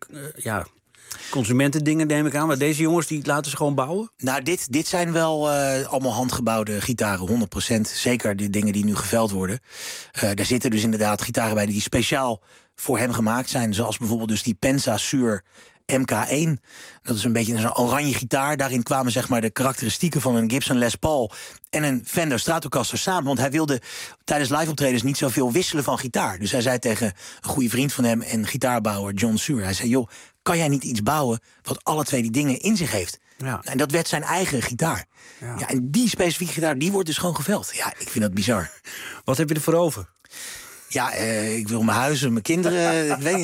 consumentendingen, neem ik aan. Maar deze jongens, die laten ze gewoon bouwen? Nou, dit zijn wel allemaal handgebouwde gitaren, 100%. Zeker de dingen die nu geveld worden. Daar zitten dus inderdaad gitaren bij die speciaal voor hem gemaakt zijn. Zoals bijvoorbeeld dus die Pensa Sur MK1. Dat is een beetje zo'n oranje gitaar. Daarin kwamen zeg maar de karakteristieken van een Gibson Les Paul en een Fender Stratocaster samen. Want hij wilde tijdens live-optredens niet zoveel wisselen van gitaar. Dus hij zei tegen een goede vriend van hem en gitaarbouwer John Suhr. Hij zei, joh, kan jij niet iets bouwen wat alle twee die dingen in zich heeft? Ja. En dat werd zijn eigen gitaar. Ja, en die specifieke gitaar, die wordt dus gewoon geveld. Ja, ik vind dat bizar. Wat heb je ervoor over? Ja, ik wil mijn huis en mijn kinderen. Ik weet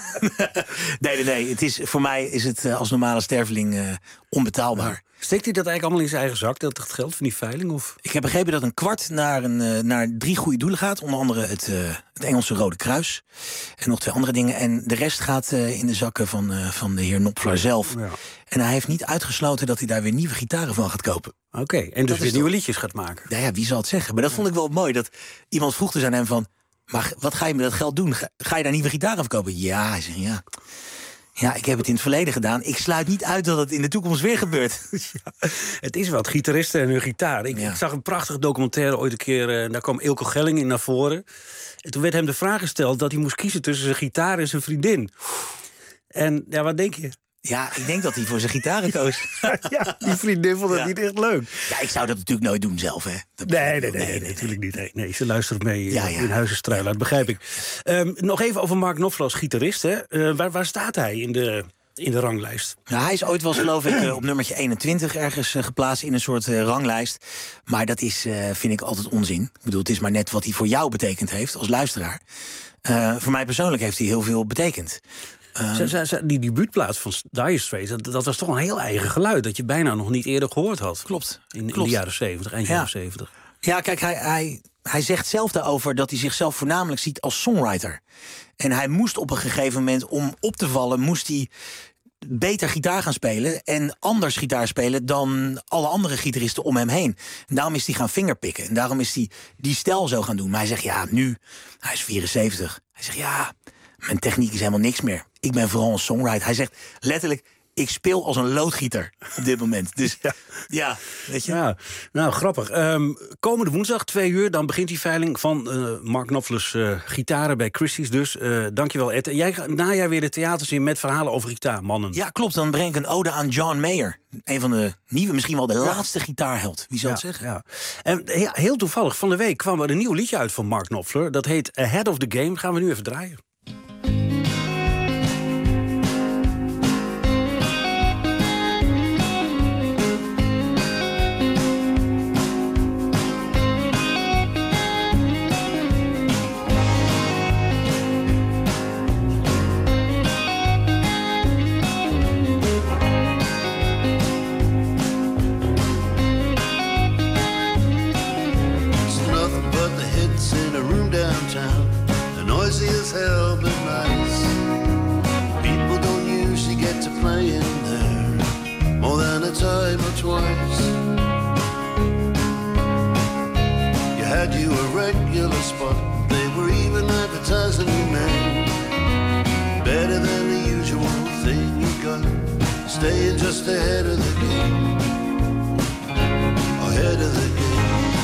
niet. Nee. Voor mij is het als normale sterveling onbetaalbaar. Steekt hij dat eigenlijk allemaal in zijn eigen zak, dat geld van die veiling? Of? Ik heb begrepen dat een kwart naar 3 goede doelen gaat. Onder andere het Engelse Rode Kruis. En nog 2 andere dingen. En de rest gaat in de zakken van de heer Knopfler zelf. Ja. En hij heeft niet uitgesloten dat hij daar weer nieuwe gitaren van gaat kopen. Oké, en dus weer nieuwe liedjes gaat maken. Ja, wie zal het zeggen? Maar dat vond ik wel mooi. Dat iemand vroeg dus aan hem van, maar wat ga je met dat geld doen? Ga je daar nieuwe gitaren verkopen? Ja, hij zei ja. Ja, ik heb het in het verleden gedaan. Ik sluit niet uit dat het in de toekomst weer gebeurt. Ja, het is wat, gitaristen en hun gitaar. Ik zag een prachtige documentaire ooit een keer. Daar kwam Eelco Gelling in naar voren. En toen werd hem de vraag gesteld dat hij moest kiezen tussen zijn gitaar en zijn vriendin. En ja, wat denk je? Ja, ik denk dat hij voor zijn gitaren koos. Ja, die vriendin vond het niet echt leuk. Ja, ik zou dat natuurlijk nooit doen zelf, hè. Nee, natuurlijk niet. Nee, ze luistert mee in Huizenstruil, dat begrijp ik. Nog even over Mark Knopfler als gitarist, hè. Waar staat hij in de ranglijst? Nou, hij is ooit wel, geloof ik, op nummertje 21 ergens geplaatst in een soort ranglijst. Maar dat is, vind ik, altijd onzin. Ik bedoel, het is maar net wat hij voor jou betekend heeft als luisteraar. Voor mij persoonlijk heeft hij heel veel betekend. Die debuutplaats van Dire Straits, dat was toch een heel eigen geluid dat je bijna nog niet eerder gehoord had. Klopt. In de jaren 70, eind jaren 70. Ja, kijk, hij zegt zelf daarover dat hij zichzelf voornamelijk ziet als songwriter. En hij moest op een gegeven moment, om op te vallen, moest hij beter gitaar gaan spelen en anders gitaar spelen dan alle andere gitaristen om hem heen. En daarom is hij gaan fingerpicken. En daarom is hij die stijl zo gaan doen. Maar hij zegt, hij is 74. Hij zegt, mijn techniek is helemaal niks meer. Ik ben vooral een songwriter. Hij zegt letterlijk, ik speel als een loodgieter op dit moment. Dus weet je. Ja, nou, grappig. Komende woensdag, 2:00, dan begint die veiling van Mark Knopfler's gitaren bij Christie's dus. Dankjewel, Ed. Jij gaat najaar weer de theaters in met verhalen over gitaarmannen. Ja, klopt. Dan breng ik een ode aan John Mayer. Een van de nieuwe, misschien wel de laatste gitaarheld. Wie zou het zeggen? Ja. En heel toevallig, van de week kwam er een nieuw liedje uit van Mark Knopfler. Dat heet Ahead of the Game. Gaan we nu even draaien. Hell but nice. People don't usually get to play in there more than a time or twice. You had you a regular spot. They were even advertising your name. Better than the usual thing you got. Staying just ahead of the game. Ahead of the game.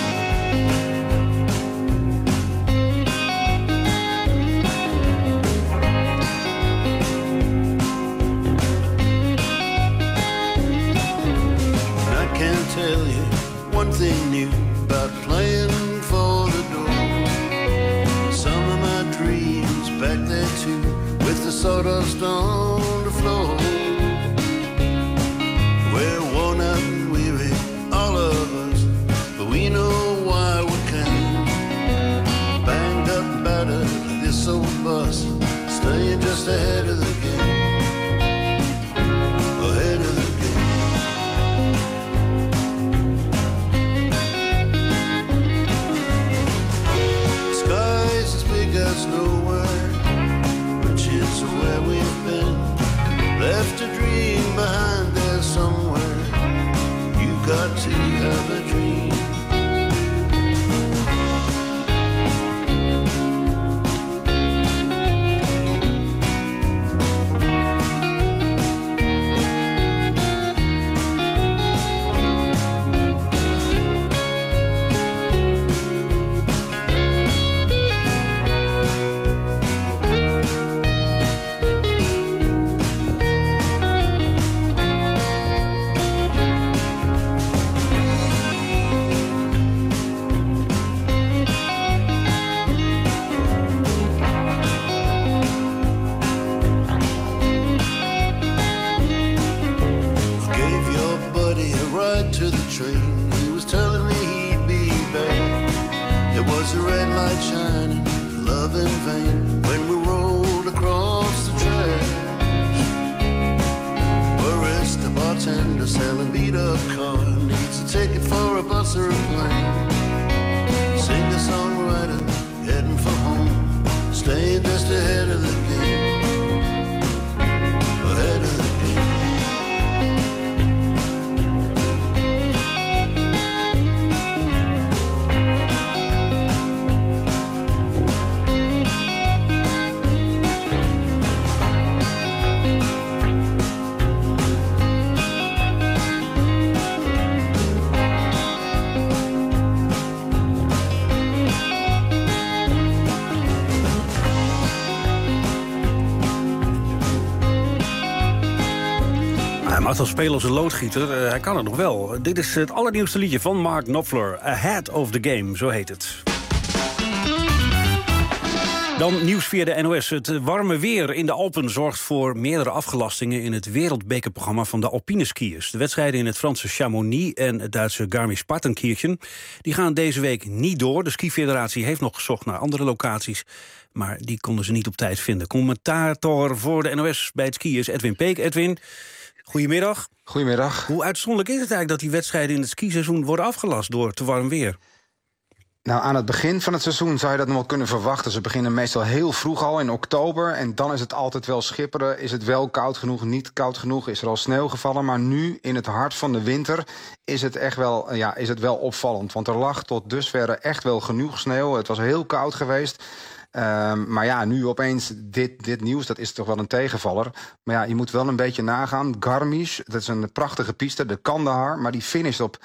Tell you one thing new about playing for the door. Some of my dreams back there too, with the sawdust on the floor. We're worn out and weary, all of us, but we know why we came. Banged up, battered, this old bus, staying just ahead of the game. Ahead of the us nowhere, riches are where we've been. Left a dream behind there somewhere. You got to have a dream. Als spelen als een loodgieter, hij kan het nog wel. Dit is het allernieuwste liedje van Mark Knopfler. Ahead of the Game, zo heet het. Dan nieuws via de NOS. Het warme weer in de Alpen zorgt voor meerdere afgelastingen in het wereldbekerprogramma van de alpine skiers. De wedstrijden in het Franse Chamonix en het Duitse Garmisch-Partenkirchen die gaan deze week niet door. De skifederatie heeft nog gezocht naar andere locaties, maar die konden ze niet op tijd vinden. Commentator voor de NOS bij het skiën is Edwin Peek. Edwin, goedemiddag. Goedemiddag. Hoe uitzonderlijk is het eigenlijk dat die wedstrijden in het skiseizoen worden afgelast door te warm weer? Nou, aan het begin van het seizoen zou je dat nog wel kunnen verwachten. Ze beginnen meestal heel vroeg al, in oktober. En dan is het altijd wel schipperen. Is het wel koud genoeg, niet koud genoeg? Is er al sneeuw gevallen? Maar nu, in het hart van de winter, is het echt wel, is het wel opvallend. Want er lag tot dusverre echt wel genoeg sneeuw. Het was heel koud geweest. Maar ja, nu opeens dit nieuws, dat is toch wel een tegenvaller. Maar ja, je moet wel een beetje nagaan. Garmisch, dat is een prachtige piste, de Kandahar, maar die finisht op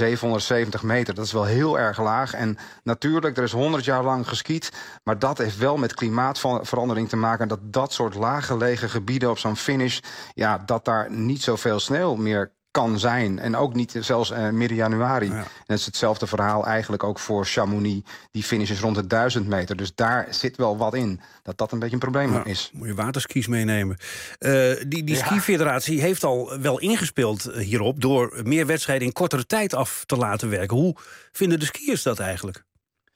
770 meter. Dat is wel heel erg laag. En natuurlijk, er is 100 jaar lang geskiet, maar dat heeft wel met klimaatverandering te maken. Dat soort laaggelegen gebieden op zo'n finish, ja, dat daar niet zoveel sneeuw meer kan zijn. En ook niet zelfs midden januari. Ja. En het is hetzelfde verhaal eigenlijk ook voor Chamonix. Die finish is rond de 1000 meter. Dus daar zit wel wat in. Dat een beetje een probleem is. Moet je waterskis meenemen. Die skifederatie heeft al wel ingespeeld hierop door meer wedstrijden in kortere tijd af te laten werken. Hoe vinden de skiers dat eigenlijk?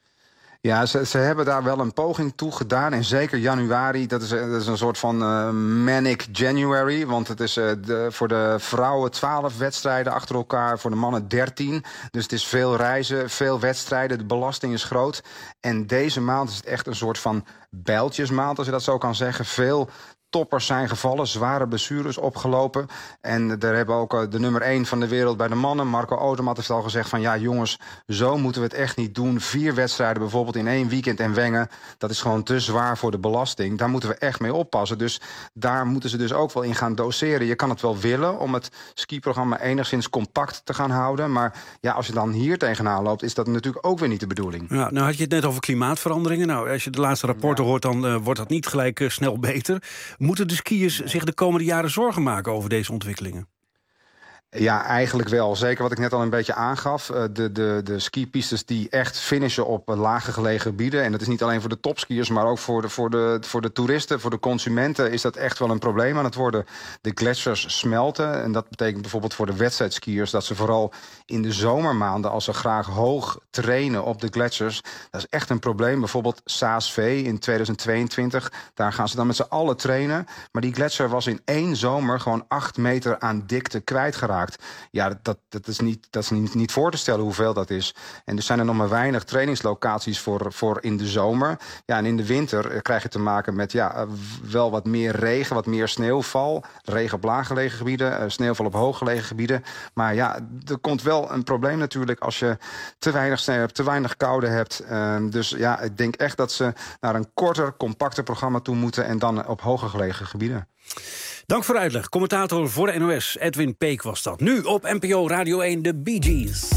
Ja, ze hebben daar wel een poging toe gedaan. En zeker januari, dat is een soort van manic January. Want het is voor de vrouwen 12 wedstrijden achter elkaar, voor de mannen 13. Dus het is veel reizen, veel wedstrijden. De belasting is groot. En deze maand is het echt een soort van bijltjesmaand, als je dat zo kan zeggen. Veel toppers zijn gevallen, zware blessures opgelopen. En daar hebben ook de nummer 1 van de wereld bij de mannen, Marco Odermatt, heeft al gezegd van ja jongens, zo moeten we het echt niet doen. 4 wedstrijden bijvoorbeeld in 1 weekend en Wengen, dat is gewoon te zwaar voor de belasting. Daar moeten we echt mee oppassen. Dus daar moeten ze dus ook wel in gaan doseren. Je kan het wel willen om het skiprogramma enigszins compact te gaan houden. Maar ja, als je dan hier tegenaan loopt, is dat natuurlijk ook weer niet de bedoeling. Ja, nou had je het net over klimaatveranderingen. Nou, als je de laatste rapporten hoort, dan wordt dat niet gelijk snel beter. Moeten de skiers zich de komende jaren zorgen maken over deze ontwikkelingen? Ja, eigenlijk wel. Zeker wat ik net al een beetje aangaf. De skipistes die echt finishen op lage gelegen gebieden. En dat is niet alleen voor de topskiers, maar ook voor de toeristen, voor de consumenten is dat echt wel een probleem aan het worden. De gletsjers smelten. En dat betekent bijvoorbeeld voor de wedstrijdskiers dat ze vooral in de zomermaanden, als ze graag hoog trainen op de gletsjers, dat is echt een probleem. Bijvoorbeeld Saas-Fee in 2022. Daar gaan ze dan met z'n allen trainen. Maar die gletsjer was in 1 zomer gewoon 8 meter aan dikte kwijtgeraakt. Ja, dat is niet voor te stellen hoeveel dat is. En er zijn er nog maar weinig trainingslocaties voor in de zomer. Ja, en in de winter krijg je te maken met wel wat meer regen, wat meer sneeuwval. Regen op laaggelegen gebieden, sneeuwval op hooggelegen gebieden. Maar ja, er komt wel een probleem natuurlijk als je te weinig sneeuw hebt, te weinig koude hebt. Dus ja, ik denk echt dat ze naar een korter, compacter programma toe moeten en dan op hoger gelegen gebieden. Dank voor de uitleg. Commentator voor de NOS, Edwin Peek was dat. Nu op NPO Radio 1, de Bee Gees.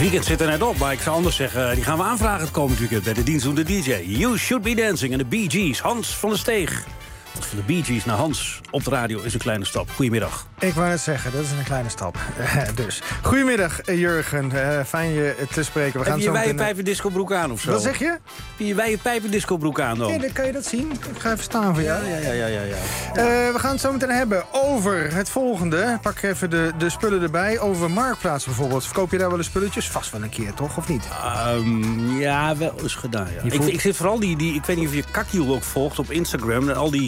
weekend zit er net op, maar ik zou anders zeggen... die gaan we aanvragen het komend weekend bij de dienstdoende DJ. You Should Be Dancing en de Bee Gees. Hans van der Steeg. Van de Bee Gees naar Hans op de radio is een kleine stap. Goedemiddag. Ik wou het zeggen, dat is een kleine stap. Dus. Goedemiddag, Jurgen. Fijn je te spreken. We gaan heb je wijde pijpendiscobroek aan of zo? Wat zeg je? Heb je je wijde pijpendiscobroek aan dan? Nee, dan kan je dat zien. Ik ga even staan voor jou. Ja. We gaan het zo meteen hebben over het volgende. Pak even de spullen erbij. Over Marktplaats bijvoorbeeld. Verkoop je daar wel eens spulletjes? Vast wel een keer, toch? Of niet? Ja, wel eens gedaan, ja. Ik zit vooral ik weet niet of je Kakkiel ook volgt op Instagram. Al die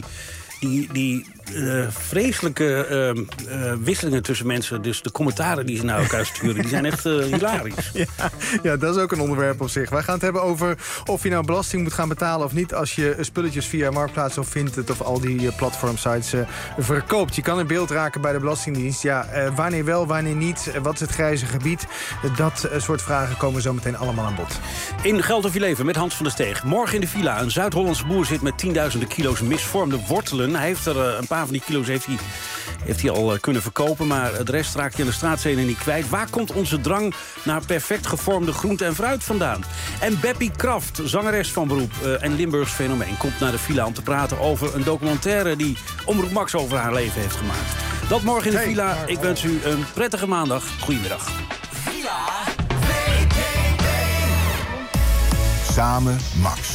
vreselijke wisselingen tussen mensen. Dus de commentaren die ze naar elkaar sturen, die zijn echt hilarisch. Ja, dat is ook een onderwerp op zich. Wij gaan het hebben over of je nou belasting moet gaan betalen of niet... als je spulletjes via Marktplaats of Vinted of al die platformsites verkoopt. Je kan in beeld raken bij de Belastingdienst. Ja, wanneer wel, wanneer niet? Wat is het grijze gebied? Dat soort vragen komen zo meteen allemaal aan bod. In Geld of je leven met Hans van der Steeg. Morgen in de villa. Een Zuid-Hollandse boer zit met 10.000 kilo's misvormde wortelen. Hij heeft er een paar van die kilo's heeft hij al kunnen verkopen... maar de rest raakt hij aan de straatstenen niet kwijt. Waar komt onze drang naar perfect gevormde groente en fruit vandaan? En Beppie Kraft, zangeres van beroep en Limburgs fenomeen... komt naar de villa om te praten over een documentaire... die Omroep Max over haar leven heeft gemaakt. Dat morgen in de villa. Ik wens u een prettige maandag. Goedemiddag. Samen Max.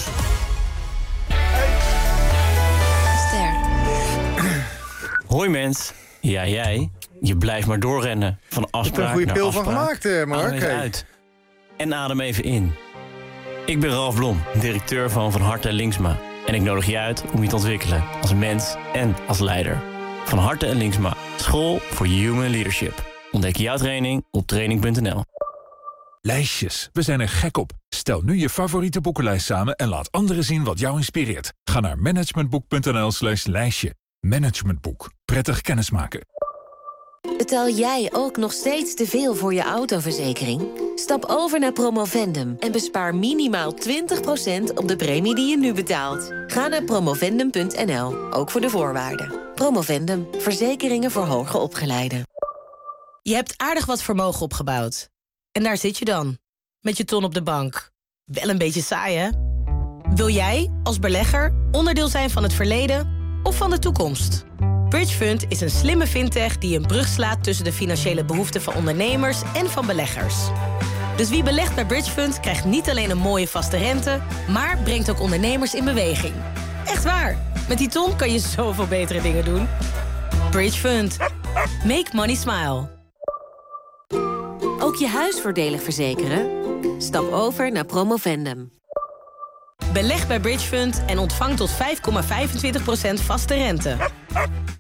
Hoi mens. Ja, jij. Je blijft maar doorrennen. Van afspraak naar afspraak. Een goede pil van gemaakt, Mark. Adem even uit. En adem even in. Ik ben Ralf Blom, directeur van Harte Linksma. En ik nodig je uit om je te ontwikkelen. Als mens en als leider. Van Harte Linksma. School voor Human Leadership. Ontdek jouw training op training.nl. Lijstjes. We zijn er gek op. Stel nu je favoriete boekenlijst samen en laat anderen zien wat jou inspireert. Ga naar managementboek.nl/lijstje. Managementboek. Prettig kennismaken. Betaal jij ook nog steeds te veel voor je autoverzekering? Stap over naar Promovendum en bespaar minimaal 20% op de premie die je nu betaalt. Ga naar promovendum.nl, ook voor de voorwaarden. Promovendum, verzekeringen voor hoger opgeleiden. Je hebt aardig wat vermogen opgebouwd. En daar zit je dan, met je ton op de bank. Wel een beetje saai, hè? Wil jij, als belegger, onderdeel zijn van het verleden of van de toekomst? Bridgefund is een slimme fintech die een brug slaat tussen de financiële behoeften van ondernemers en van beleggers. Dus wie belegt bij Bridgefund krijgt niet alleen een mooie vaste rente, maar brengt ook ondernemers in beweging. Echt waar, met die ton kan je zoveel betere dingen doen. Bridgefund. Make money smile. Ook je huis voordelig verzekeren? Stap over naar Promovendum. Beleg bij Bridgefund en ontvang tot 5,25% vaste rente.